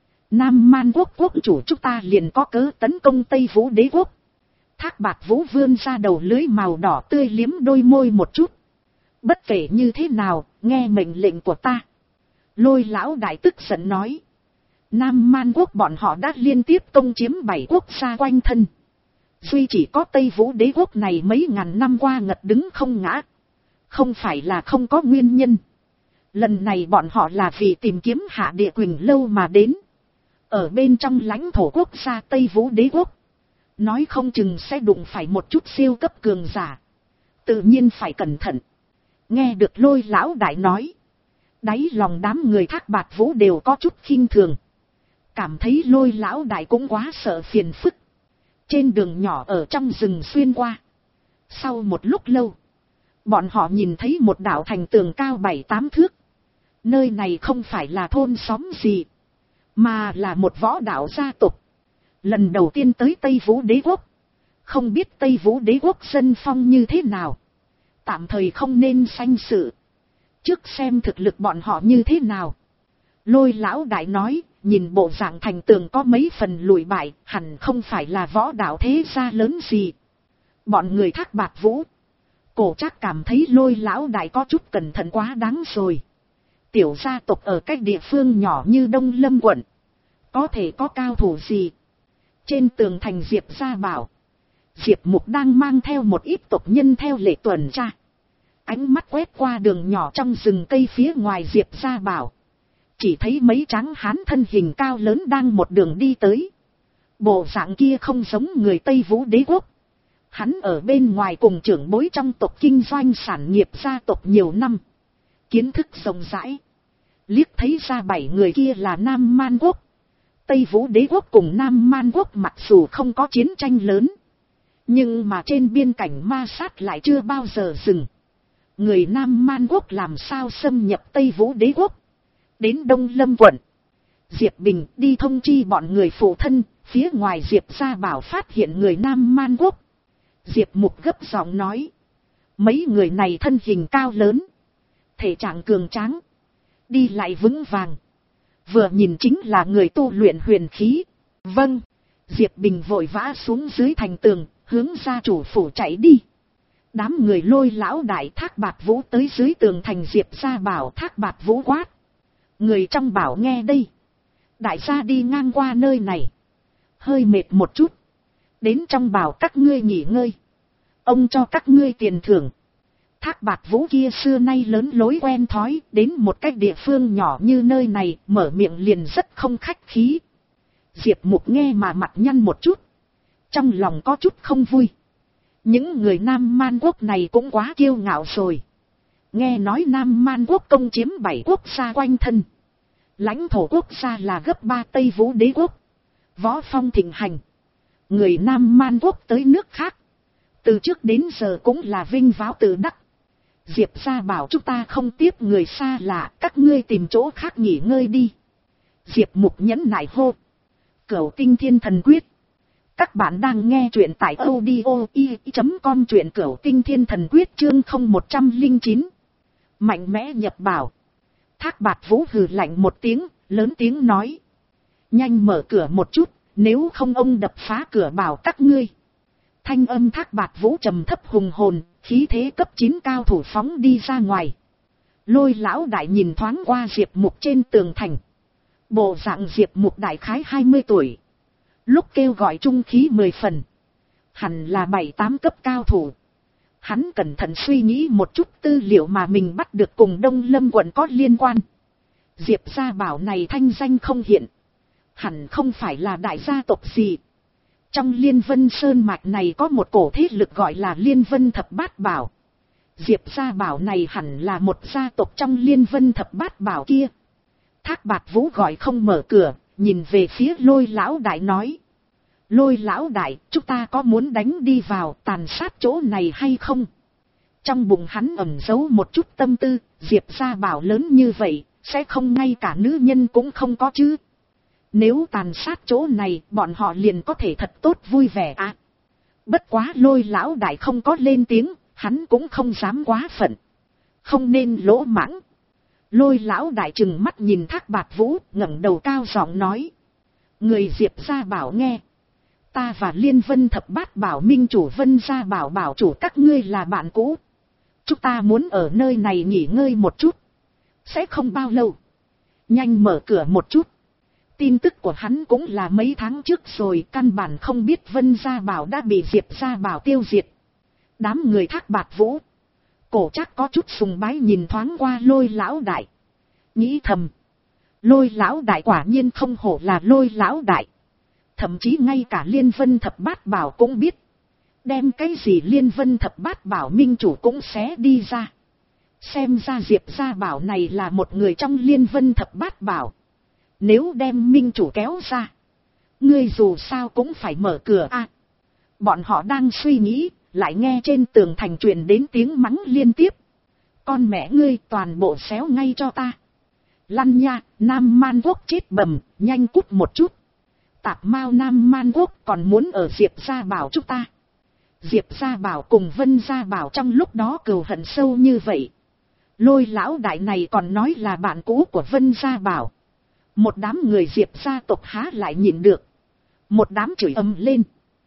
Nam Man Quốc quốc chủ chúng ta liền có cớ tấn công Tây Vũ Đế quốc. Thác Bạt Vũ vươn ra đầu lưới màu đỏ tươi liếm đôi môi một chút. Bất kể như thế nào, nghe mệnh lệnh của ta. Lôi lão đại tức giận nói. Nam Man Quốc bọn họ đã liên tiếp công chiếm bảy quốc gia quanh thân. Duy chỉ có Tây Vũ đế quốc này mấy ngàn năm qua ngật đứng không ngã. Không phải là không có nguyên nhân. Lần này bọn họ là vì tìm kiếm Hạ Địa Quỳnh Lâu mà đến. Ở bên trong lãnh thổ quốc gia Tây Vũ đế quốc. Nói không chừng sẽ đụng phải một chút siêu cấp cường giả. Tự nhiên phải cẩn thận. Nghe được Lôi lão đại nói. Đáy lòng đám người Thác Bạt Vũ đều có chút khinh thường. Cảm thấy Lôi lão đại cũng quá sợ phiền phức. Trên đường nhỏ ở trong rừng xuyên qua. Sau một lúc lâu. Bọn họ nhìn thấy một đảo thành tường cao bảy tám thước. Nơi này không phải là thôn xóm gì. Mà là một võ đạo gia tộc. Lần đầu tiên tới Tây Vũ đế quốc. Không biết Tây Vũ đế quốc dân phong như thế nào. Tạm thời không nên sanh sự. Trước xem thực lực bọn họ như thế nào. Lôi lão đại nói, nhìn bộ dạng thành tường có mấy phần lùi bại, hẳn không phải là võ đạo thế gia lớn gì. Bọn người Thác Bạt Vũ. Cổ Trác cảm thấy Lôi lão đại có chút cẩn thận quá đáng rồi. Tiểu gia tộc ở cách địa phương nhỏ như Đông Lâm quận. Có thể có cao thủ gì. Trên tường thành Diệp Gia Bảo. Diệp Mục đang mang theo một ít tộc nhân theo lệ tuần tra. Ánh mắt quét qua đường nhỏ trong rừng cây phía ngoài Diệp Gia Bảo. Chỉ thấy mấy tráng hán thân hình cao lớn đang một đường đi tới. Bộ dạng kia không giống người Tây Vũ đế quốc. Hắn ở bên ngoài cùng trưởng bối trong tộc kinh doanh sản nghiệp gia tộc nhiều năm. Kiến thức rộng rãi. Liếc thấy ra bảy người kia là Nam Man Quốc. Tây Vũ đế quốc cùng Nam Man Quốc mặc dù không có chiến tranh lớn. Nhưng mà trên biên cảnh ma sát lại chưa bao giờ dừng. Người Nam Man Quốc làm sao xâm nhập Tây Vũ đế quốc. Đến Đông Lâm quận. Diệp Bình đi thông chi bọn người phụ thân. Phía ngoài Diệp Gia Bảo phát hiện người Nam Man Quốc. Diệp Mục gấp giọng nói. Mấy người này thân hình cao lớn. Thể trạng cường tráng. Đi lại vững vàng. Vừa nhìn chính là người tu luyện huyền khí. Vâng. Diệp Bình vội vã xuống dưới thành tường. Hướng gia chủ phủ chạy đi. Đám người Lôi lão đại Thác Bạt Vũ tới dưới tường thành Diệp Gia Bảo. Thác Bạt Vũ quát. Người trong bảo nghe đây. Đại gia đi ngang qua nơi này. Hơi mệt một chút. Đến trong bảo các ngươi nghỉ ngơi. Ông cho các ngươi tiền thưởng. Thác Bạt Vũ kia xưa nay lớn lối quen thói. Đến một cái địa phương nhỏ như nơi này. Mở miệng liền rất không khách khí. Diệp Mục nghe mà mặt nhăn một chút. Trong lòng có chút không vui. Những người Nam Man Quốc này cũng quá kiêu ngạo rồi. Nghe nói Nam Man Quốc công chiếm bảy quốc gia quanh thân. Lãnh thổ quốc gia là gấp ba Tây Vũ đế quốc. Võ phong thịnh hành. Người Nam Man Quốc tới nước khác. Từ trước đến giờ cũng là vinh váo tự đắc. Diệp Gia bảo chúng ta không tiếp người xa lạ. Các ngươi tìm chỗ khác nghỉ ngơi đi. Diệp Mục nhẫn nại hô. Cửu Tinh Thiên Thần Quyết. Các bạn đang nghe truyện tại audio i chấm com truyện Cửu Tinh Thiên Thần Quyết chương không một không chín. Mạnh mẽ nhập bảo. Thác Bạt Vũ hừ lạnh một tiếng, lớn tiếng nói. Nhanh mở cửa một chút, nếu không ông đập phá cửa bảo các ngươi. Thanh âm Thác Bạt Vũ trầm thấp hùng hồn, khí thế cấp chín cao thủ phóng đi ra ngoài. Lôi lão đại nhìn thoáng qua Diệp Mục trên tường thành. Bộ dạng Diệp Mục đại khái hai mươi tuổi. Lúc kêu gọi trung khí mười phần. Hẳn là bảy tám cấp cao thủ. Hắn cẩn thận suy nghĩ một chút tư liệu mà mình bắt được cùng Đông Lâm quận có liên quan. Diệp Gia bảo này thanh danh không hiện. Hẳn không phải là đại gia tộc gì. Trong Liên Vân Sơn mạch này có một cổ thế lực gọi là Liên Vân Thập Bát Bảo. Diệp Gia bảo này hẳn là một gia tộc trong Liên Vân Thập Bát Bảo kia. Thác Bạt Vũ gọi không mở cửa, nhìn về phía Lôi lão đại nói. Lôi lão đại, chúng ta có muốn đánh đi vào tàn sát chỗ này hay không? Trong bụng hắn ẩn giấu một chút tâm tư, Diệp Gia bảo lớn như vậy, sẽ không ngay cả nữ nhân cũng không có chứ. Nếu tàn sát chỗ này, bọn họ liền có thể thật tốt vui vẻ à. Bất quá Lôi lão đại không có lên tiếng, hắn cũng không dám quá phận. Không nên lỗ mãng. Lôi lão đại trừng mắt nhìn Thác Bạt Vũ, ngẩng đầu cao giọng nói. Người Diệp Gia bảo nghe. Ta và Liên Vân Thập Bát Bảo minh chủ Vân Gia bảo bảo chủ các ngươi là bạn cũ. Chúng ta muốn ở nơi này nghỉ ngơi một chút. Sẽ không bao lâu. Nhanh mở cửa một chút. Tin tức của hắn cũng là mấy tháng trước rồi, căn bản không biết Vân Gia Bảo đã bị Diệp Gia Bảo tiêu diệt. Đám người Thác Bạt Vũ, Cổ Trác có chút sùng bái nhìn thoáng qua Lôi lão đại. Nghĩ thầm, Lôi lão đại quả nhiên không hổ là Lôi lão đại. Thậm chí ngay cả Liên Vân Thập Bát Bảo cũng biết. Đem cái gì Liên Vân Thập Bát Bảo minh chủ cũng xé đi ra. Xem ra Diệp Gia Bảo này là một người trong Liên Vân Thập Bát Bảo. Nếu đem minh chủ kéo ra, ngươi dù sao cũng phải mở cửa a. À, bọn họ đang suy nghĩ, lại nghe trên tường thành truyền đến tiếng mắng liên tiếp. Con mẹ ngươi toàn bộ xéo ngay cho ta. Lăn nha, Nam Man Quốc chết bầm, nhanh cút một chút. Tạp mao Nam Man Quốc còn muốn ở Diệp Gia Bảo chúng ta. Diệp Gia Bảo cùng Vân Gia Bảo trong lúc đó cừu hận sâu như vậy. Lôi lão đại này còn nói là bạn cũ của Vân Gia Bảo. Một đám người Diệp gia tộc há lại nhịn được. Một đám chửi ầm lên.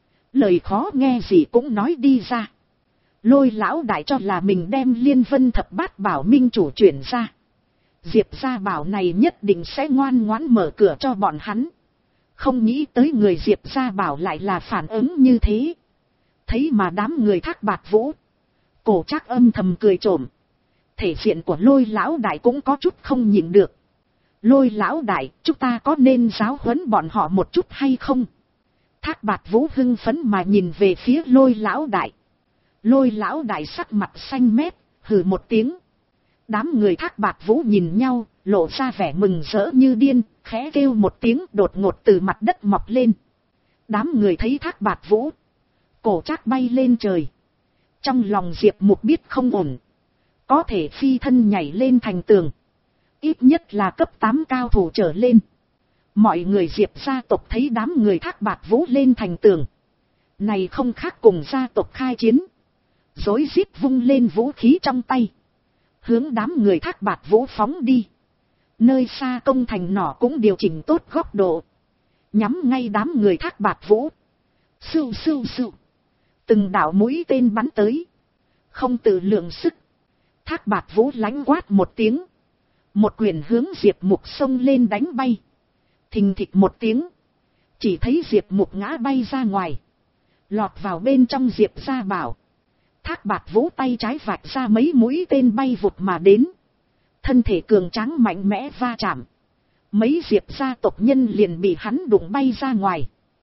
Lời khó nghe gì cũng nói đi ra. Lôi lão đại cho là mình đem Liên Vân Thập Bát Bảo minh chủ chuyển ra. Diệp Gia Bảo này nhất định sẽ ngoan ngoãn mở cửa cho bọn hắn. Không nghĩ tới người Diệp Gia Bảo lại là phản ứng như thế. Thấy mà đám người Thác Bạt Vũ, Cổ Trác âm thầm cười trộm. Thể diện của Lôi lão đại cũng có chút không nhịn được. Lôi lão đại, chúng ta có nên giáo huấn bọn họ một chút hay không? Thác Bạt Vũ hưng phấn mà nhìn về phía Lôi lão đại. Lôi lão đại sắc mặt xanh mét, hừ một tiếng. Đám người Thác Bạt Vũ nhìn nhau, lộ ra vẻ mừng rỡ như điên, khẽ kêu một tiếng đột ngột từ mặt đất mọc lên. Đám người thấy Thác Bạt Vũ, Cổ Trác bay lên trời. Trong lòng Diệp Mục biết không ổn. Có thể phi thân nhảy lên thành tường. Ít nhất là cấp tám cao thủ trở lên. Mọi người Diệp gia tộc thấy đám người Thác Bạt Vũ lên thành tường. Này không khác cùng gia tộc khai chiến. Rối rít vung lên vũ khí trong tay. Hướng đám người Thác Bạt Vũ phóng đi. Nơi xa công thành nỏ cũng điều chỉnh tốt góc độ. Nhắm ngay đám người Thác Bạt Vũ. Sưu sưu sưu. Từng đạo mũi tên bắn tới. Không tự lượng sức. Thác Bạt Vũ lãnh quát một tiếng. Một quyền hướng Diệp Mục xông lên đánh bay. Thình thịch một tiếng. Chỉ thấy Diệp Mục ngã bay ra ngoài. Lọt vào bên trong Diệp Gia Bảo. Thác Bạt Vũ tay trái vạch ra mấy mũi tên bay vụt mà đến. Thân thể cường tráng mạnh mẽ va chạm. Mấy Diệp gia tộc nhân liền bị hắn đụng bay ra ngoài.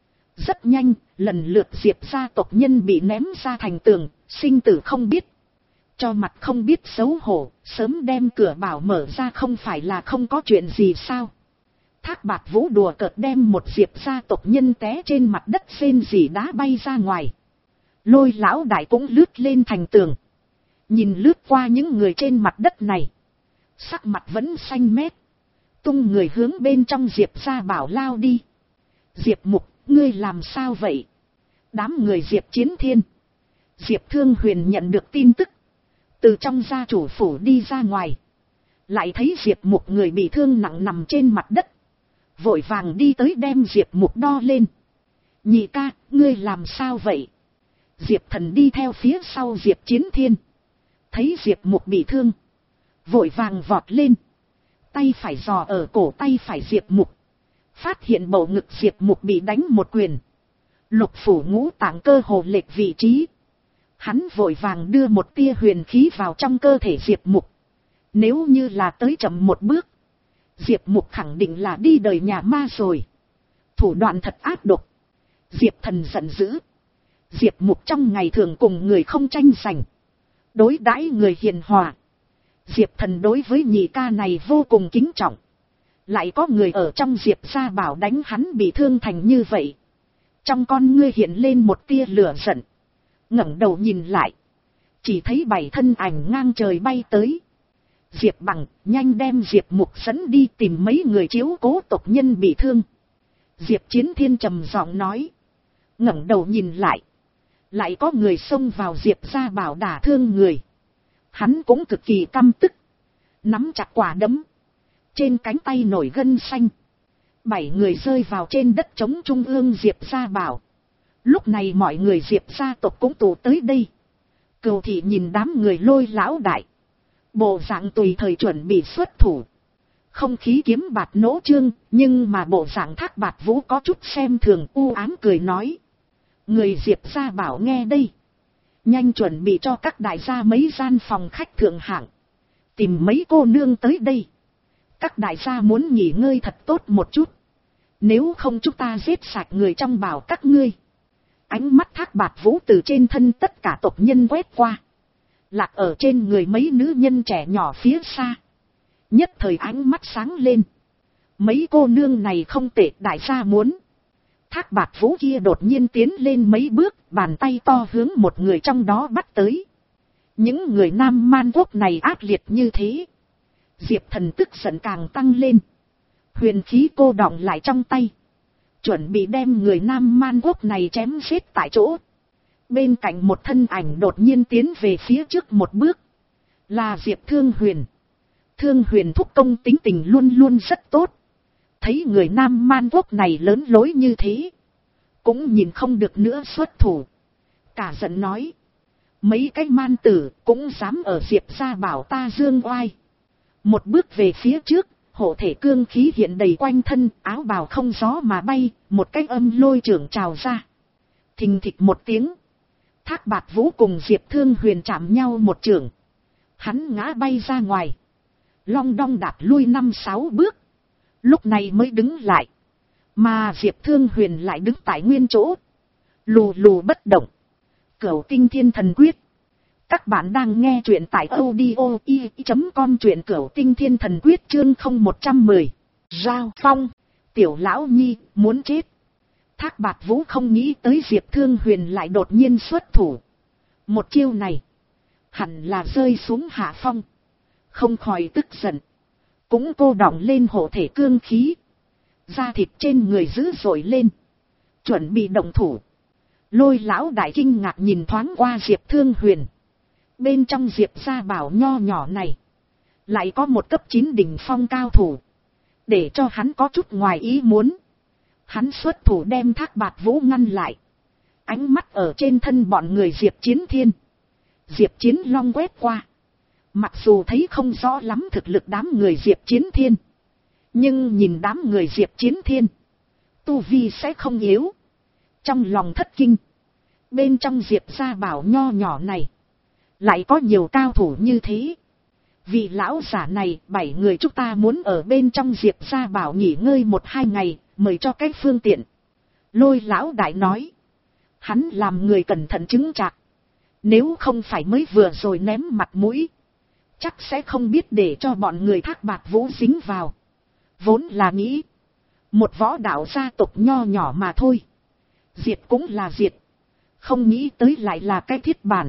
Rất nhanh, lần lượt Diệp gia tộc nhân bị ném ra thành tường, sinh tử không biết. Cho mặt không biết xấu hổ, sớm đem cửa bảo mở ra không phải là không có chuyện gì sao. Thác Bạt Vũ đùa cợt đem một Diệp gia tộc nhân té trên mặt đất rên rỉ đá bay ra ngoài. Lôi lão đại cũng lướt lên thành tường. Nhìn lướt qua những người trên mặt đất này. Sắc mặt vẫn xanh mét. Tung người hướng bên trong Diệp Gia Bảo lao đi. Diệp Mục, ngươi làm sao vậy? Đám người Diệp Chiến Thiên, Diệp Thương Huyền nhận được tin tức. Từ trong gia chủ phủ đi ra ngoài. Lại thấy Diệp Mục người bị thương nặng nằm trên mặt đất. Vội vàng đi tới đem Diệp Mục đo lên. Nhị ca, ngươi làm sao vậy? Diệp Thần đi theo phía sau Diệp Chiến Thiên. Thấy Diệp Mục bị thương. Vội vàng vọt lên. Tay phải giò ở cổ tay phải Diệp Mục. Phát hiện bầu ngực Diệp Mục bị đánh một quyền. Lục phủ ngũ tạng cơ hồ lệch vị trí. Hắn vội vàng đưa một tia huyền khí vào trong cơ thể Diệp Mục. Nếu như là tới chậm một bước, Diệp Mục khẳng định là đi đời nhà ma rồi. Thủ đoạn thật ác độc. Diệp Thần giận dữ. Diệp Mục trong ngày thường cùng người không tranh giành. Đối đãi người hiền hòa. Diệp Thần đối với nhị ca này vô cùng kính trọng. Lại có người ở trong Diệp Gia Bảo đánh hắn bị thương thành như vậy. Trong con ngươi hiện lên một tia lửa giận. Ngẩng đầu nhìn lại. Chỉ thấy bảy thân ảnh ngang trời bay tới. Diệp Bằng, nhanh đem Diệp Mục dẫn đi tìm mấy người chiếu cố tộc nhân bị thương. Diệp Chiến Thiên trầm giọng nói. Ngẩng đầu nhìn lại. Lại có người xông vào Diệp Gia Bảo đả thương người. Hắn cũng cực kỳ căm tức. Nắm chặt quả đấm. Trên cánh tay nổi gân xanh. Bảy người rơi vào trên đất trống trung ương Diệp Gia Bảo. Lúc này mọi người Diệp gia tộc cũng tụ tới đây. Cừu thị nhìn đám người Lôi lão đại. Bộ dạng tùy thời chuẩn bị xuất thủ. Không khí kiếm bạt nỗ trương, nhưng mà bộ dạng Thác Bạt Vũ có chút xem thường, u ám cười nói. Người Diệp gia bảo nghe đây. Nhanh chuẩn bị cho các đại gia mấy gian phòng khách thượng hạng. Tìm mấy cô nương tới đây. Các đại gia muốn nghỉ ngơi thật tốt một chút. Nếu không chúng ta giết sạch người trong bảo các ngươi. Ánh mắt Thác Bạt Vũ từ trên thân tất cả tộc nhân quét qua. Lạc ở trên người mấy nữ nhân trẻ nhỏ phía xa. Nhất thời ánh mắt sáng lên. Mấy cô nương này không tệ, đại gia muốn. Thác Bạt Vũ kia đột nhiên tiến lên mấy bước, bàn tay to hướng một người trong đó bắt tới. Những người Nam Man Quốc này ác liệt như thế. Diệp Thần tức giận càng tăng lên. Huyền khí cô đọng lại trong tay. Chuẩn bị đem người Nam Man Quốc này chém giết tại chỗ. Bên cạnh một thân ảnh đột nhiên tiến về phía trước một bước. Là Diệp Thương Huyền. Thương Huyền thúc công tính tình luôn luôn rất tốt. Thấy người Nam Man Quốc này lớn lối như thế. Cũng nhìn không được nữa xuất thủ. Cả giận nói. Mấy cái man tử cũng dám ở Diệp gia bảo ta dương oai. Một bước về phía trước. Hộ thể cương khí hiện đầy quanh thân, áo bào không gió mà bay, một cái âm lôi trưởng trào ra. Thình thịch một tiếng. Thác Bạt Vũ cùng Diệp Thương Huyền chạm nhau một trưởng. Hắn ngã bay ra ngoài. Long đong đạp lui năm sáu bước. Lúc này mới đứng lại. Mà Diệp Thương Huyền lại đứng tại nguyên chỗ. Lù lù bất động. Cửu Tinh Thiên Thần Quyết. Các bạn đang nghe truyện tại audio i chấm com, truyện Cửu Tinh Thiên Thần Quyết chương không một trăm mười. Giao phong. Tiểu lão nhi, muốn chết. Thác Bạt Vũ không nghĩ tới Diệp Thương Huyền lại đột nhiên xuất thủ. Một chiêu này. Hẳn là rơi xuống hạ phong. Không khỏi tức giận. Cũng cô đọng lên hộ thể cương khí. Da thịt trên người dữ dội lên. Chuẩn bị động thủ. Lôi lão đại kinh ngạc nhìn thoáng qua Diệp Thương Huyền. Bên trong Diệp gia bảo nho nhỏ này. Lại có một cấp chín đỉnh phong cao thủ. Để cho hắn có chút ngoài ý muốn. Hắn xuất thủ đem Thác Bạt Vũ ngăn lại. Ánh mắt ở trên thân bọn người Diệp Chiến Thiên. Diệp Chiến Long quét qua. Mặc dù thấy không rõ lắm thực lực đám người Diệp Chiến Thiên. Nhưng nhìn đám người Diệp Chiến Thiên. Tu vi sẽ không yếu. Trong lòng thất kinh. Bên trong Diệp gia bảo nho nhỏ này. Lại có nhiều cao thủ như thế. Vị lão giả này, bảy người chúng ta muốn ở bên trong Diệp gia bảo nghỉ ngơi một hai ngày, mời cho cái phương tiện. Lôi lão đại nói. Hắn làm người cẩn thận chứng chạc. Nếu không phải mới vừa rồi ném mặt mũi. Chắc sẽ không biết để cho bọn người Thác Bạt Vũ dính vào. Vốn là nghĩ. Một võ đạo gia tộc nho nhỏ mà thôi. Diệt cũng là diệt. Không nghĩ tới lại là cái thiết bản.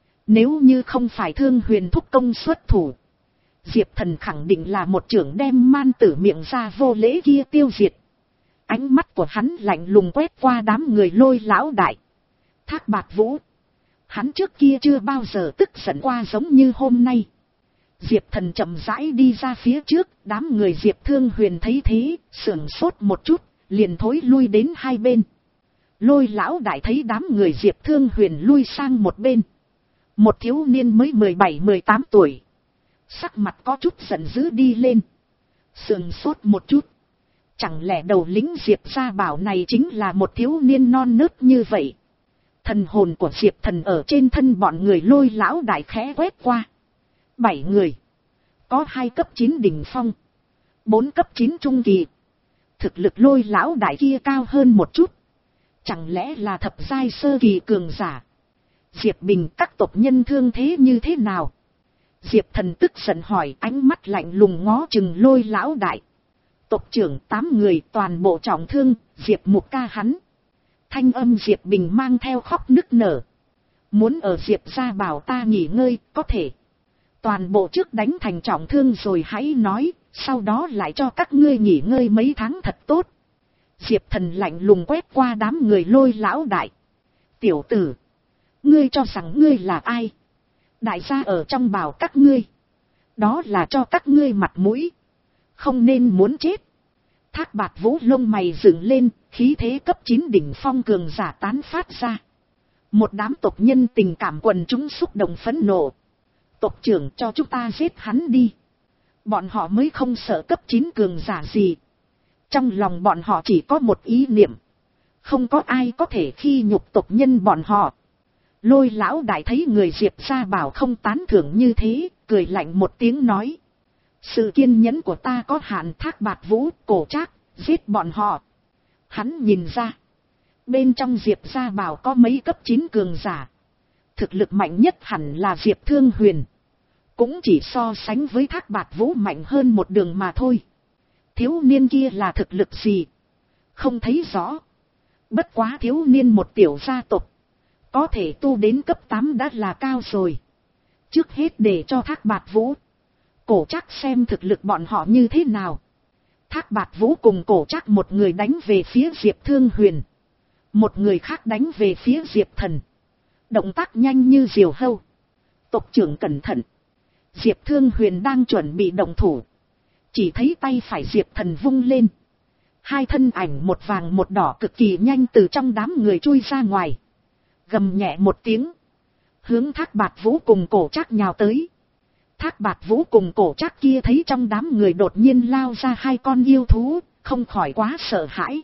Nếu như không phải Thương Huyền thúc công xuất thủ. Diệp Thần khẳng định là một trưởng đem man tử miệng ra vô lễ kia tiêu diệt. Ánh mắt của hắn lạnh lùng quét qua đám người Lôi lão đại. Thác Bạt Vũ. Hắn trước kia chưa bao giờ tức giận qua giống như hôm nay. Diệp Thần chậm rãi đi ra phía trước, đám người Diệp Thương Huyền thấy thế, sưởng sốt một chút, liền thối lui đến hai bên. Lôi lão đại thấy đám người Diệp Thương Huyền lui sang một bên. Một thiếu niên mới mười bảy mười tám tuổi. Sắc mặt có chút giận dữ đi lên. Sưởng sốt một chút. Chẳng lẽ đầu lính Diệp gia bảo này chính là một thiếu niên non nớt như vậy? Thần hồn của Diệp Thần ở trên thân bọn người Lôi lão đại khẽ quét qua. Bảy người. Có hai cấp chín đỉnh phong. Bốn cấp chín trung kỳ. Thực lực Lôi lão đại kia cao hơn một chút. Chẳng lẽ là thập giai sơ kỳ cường giả? Diệp Bình các tộc nhân thương thế như thế nào? Diệp Thần tức giận hỏi, ánh mắt lạnh lùng ngó chừng Lôi lão đại. Tộc trưởng tám người toàn bộ trọng thương, Diệp Mục ca hắn. Thanh âm Diệp Bình mang theo khóc nức nở. Muốn ở Diệp gia bảo ta nghỉ ngơi, có thể. Toàn bộ trước đánh thành trọng thương rồi hãy nói, sau đó lại cho các ngươi nghỉ ngơi mấy tháng thật tốt. Diệp Thần lạnh lùng quét qua đám người Lôi lão đại. Tiểu tử, ngươi cho rằng ngươi là ai? Đại gia ở trong bảo các ngươi. Đó là cho các ngươi mặt mũi. Không nên muốn chết. Thác Bạt Vũ lông mày dựng lên, khí thế cấp chín đỉnh phong cường giả tán phát ra. Một đám tộc nhân tình cảm quần chúng xúc động phẫn nộ. Tộc trưởng cho chúng ta giết hắn đi. Bọn họ mới không sợ cấp chín cường giả gì. Trong lòng bọn họ chỉ có một ý niệm. Không có ai có thể khi nhục tộc nhân bọn họ. Lôi lão đại thấy người Diệp Gia Bảo không tán thưởng như thế, cười lạnh một tiếng nói. Sự kiên nhẫn của ta có hạn. Thác Bạt Vũ, Cổ Trác, giết bọn họ. Hắn nhìn ra. Bên trong Diệp Gia Bảo có mấy cấp chín cường giả. Thực lực mạnh nhất hẳn là Diệp Thương Huyền. Cũng chỉ so sánh với Thác Bạt Vũ mạnh hơn một đường mà thôi. Thiếu niên kia là thực lực gì? Không thấy rõ. Bất quá thiếu niên một tiểu gia tộc. Có thể tu đến cấp tám đã là cao rồi. Trước hết để cho Thác Bạt Vũ, Cổ Trác xem thực lực bọn họ như thế nào. Thác Bạt Vũ cùng Cổ Trác một người đánh về phía Diệp Thương Huyền. Một người khác đánh về phía Diệp Thần. Động tác nhanh như diều hâu. Tộc trưởng cẩn thận. Diệp Thương Huyền đang chuẩn bị động thủ. Chỉ thấy tay phải Diệp Thần vung lên. Hai thân ảnh một vàng một đỏ cực kỳ nhanh từ trong đám người chui ra ngoài. Gầm nhẹ một tiếng. Hướng Thác Bạt Vũ cùng Cổ Trác nhào tới. Thác Bạt Vũ cùng Cổ Trác kia thấy trong đám người đột nhiên lao ra hai con yêu thú. Không khỏi quá sợ hãi.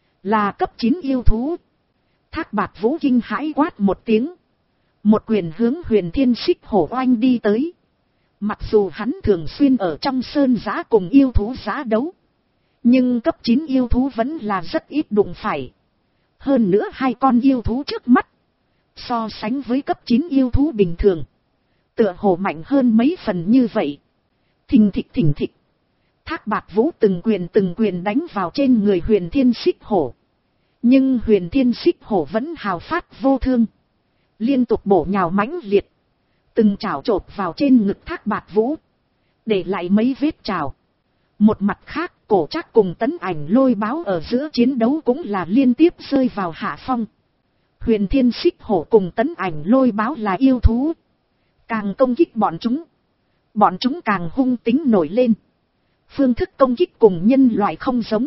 Là cấp chín yêu thú. Thác Bạt Vũ kinh hãi quát một tiếng. Một quyền hướng Huyền Thiên Xích Hổ oanh đi tới. Mặc dù hắn thường xuyên ở trong sơn giã cùng yêu thú giã đấu. Nhưng cấp chín yêu thú vẫn là rất ít đụng phải. Hơn nữa hai con yêu thú trước mắt. So sánh với cấp chín yêu thú bình thường. Tựa hồ mạnh hơn mấy phần như vậy. Thình thịch thình thịch. Thác Bạt Vũ từng quyền từng quyền đánh vào trên người Huyền Thiên Xích Hổ. Nhưng Huyền Thiên Xích Hổ vẫn hào phát vô thương. Liên tục bổ nhào mãnh liệt. Từng chảo chộp vào trên ngực Thác Bạt Vũ. Để lại mấy vết chảo. Một mặt khác, Cổ Trác cùng Tấn Ảnh Lôi Báo ở giữa chiến đấu cũng là liên tiếp rơi vào hạ phong. Huyền Thiên Xích Hổ cùng Tấn Ảnh Lôi Báo là yêu thú. Càng công kích bọn chúng. Bọn chúng càng hung tính nổi lên. Phương thức công kích cùng nhân loại không giống.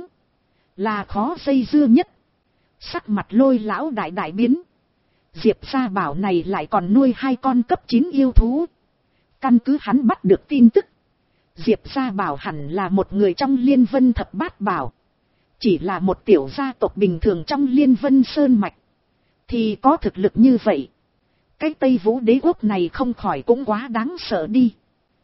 Là khó dây dưa nhất. Sắc mặt Lôi lão đại đại biến. Diệp Gia Bảo này lại còn nuôi hai con cấp chín yêu thú. Căn cứ hắn bắt được tin tức. Diệp Gia Bảo hẳn là một người trong Liên Vân Thập Bát Bảo. Chỉ là một tiểu gia tộc bình thường trong Liên Vân Sơn Mạch. Thì có thực lực như vậy. Cái Tây Vũ Đế Quốc này không khỏi cũng quá đáng sợ đi.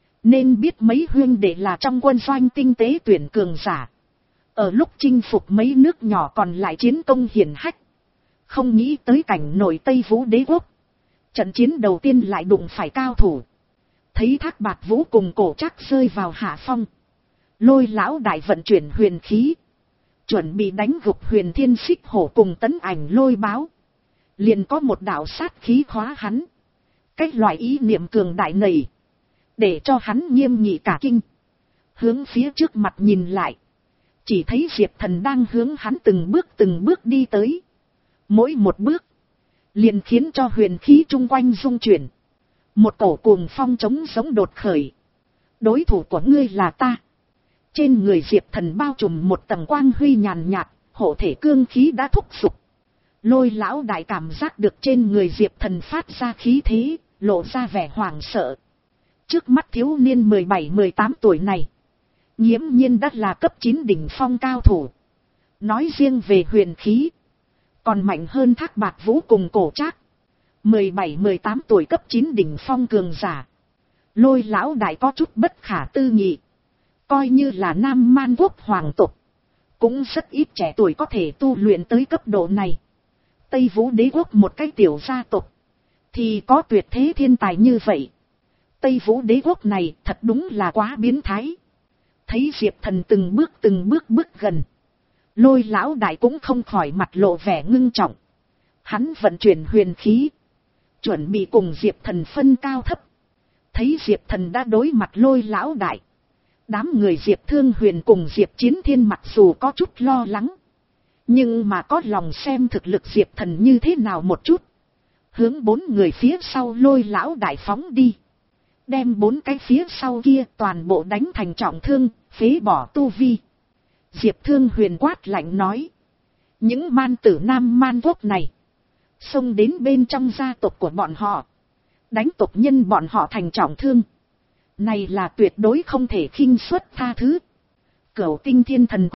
Nên biết mấy huynh đệ là trong quân doanh tinh tế tuyển cường giả. Ở lúc chinh phục mấy nước nhỏ còn lại chiến công hiển hách. Không nghĩ tới cảnh nổi Tây Vũ Đế Quốc. Trận chiến đầu tiên lại đụng phải cao thủ. Thấy Thác Bạt Vũ cùng Cổ Trác rơi vào hạ phong. Lôi lão đại vận chuyển huyền khí. Chuẩn bị đánh gục Huyền Thiên Xích Hổ cùng Tấn Ảnh Lôi Báo. Liền có một đạo sát khí khóa hắn. Cách loại ý niệm cường đại này. Để cho hắn nghiêm nghị cả kinh. Hướng phía trước mặt nhìn lại. Chỉ thấy Diệp Thần đang hướng hắn từng bước từng bước đi tới. Mỗi một bước. Liền khiến cho huyền khí chung quanh rung chuyển. Một cổ cuồng phong trống giống đột khởi. Đối thủ của ngươi là ta. Trên người Diệp Thần bao trùm một tầng quang huy nhàn nhạt. Hộ thể cương khí đã thúc giục. Lôi lão đại cảm giác được trên người Diệp Thần phát ra khí thế. Lộ ra vẻ hoảng sợ. Trước mắt thiếu niên mười bảy mười tám tuổi này. Nghiễm nhiên đã là cấp chín đỉnh phong cao thủ. Nói riêng về huyền khí. Còn mạnh hơn Thác Bạt Vũ cùng Cổ Trác. mười bảy mười tám tuổi cấp chín đỉnh phong cường giả. Lôi lão đại có chút bất khả tư nghị. Coi như là Nam Man Quốc hoàng tộc. Cũng rất ít trẻ tuổi có thể tu luyện tới cấp độ này. Tây Vũ Đế Quốc một cái tiểu gia tộc. Thì có tuyệt thế thiên tài như vậy. Tây Vũ Đế Quốc này thật đúng là quá biến thái. Thấy Diệp Thần từng bước từng bước bước gần. Lôi lão đại cũng không khỏi mặt lộ vẻ ngưng trọng. Hắn vận chuyển huyền khí. Chuẩn bị cùng Diệp Thần phân cao thấp. Thấy Diệp Thần đã đối mặt lôi lão đại. Đám người Diệp Thương Huyền cùng Diệp Chiến Thiên mặc dù có chút lo lắng. Nhưng mà có lòng xem thực lực Diệp Thần như thế nào một chút. Hướng bốn người phía sau lôi lão đại phóng đi. Đem bốn cái phía sau kia toàn bộ đánh thành trọng thương, phế bỏ tu vi. Diệp Thương Huyền quát lạnh nói. Những man tử Nam Man Quốc này. Xông đến bên trong gia tộc của bọn họ. Đánh tộc nhân bọn họ thành trọng thương. Này là tuyệt đối không thể khinh suất tha thứ. Cửu tinh thiên thần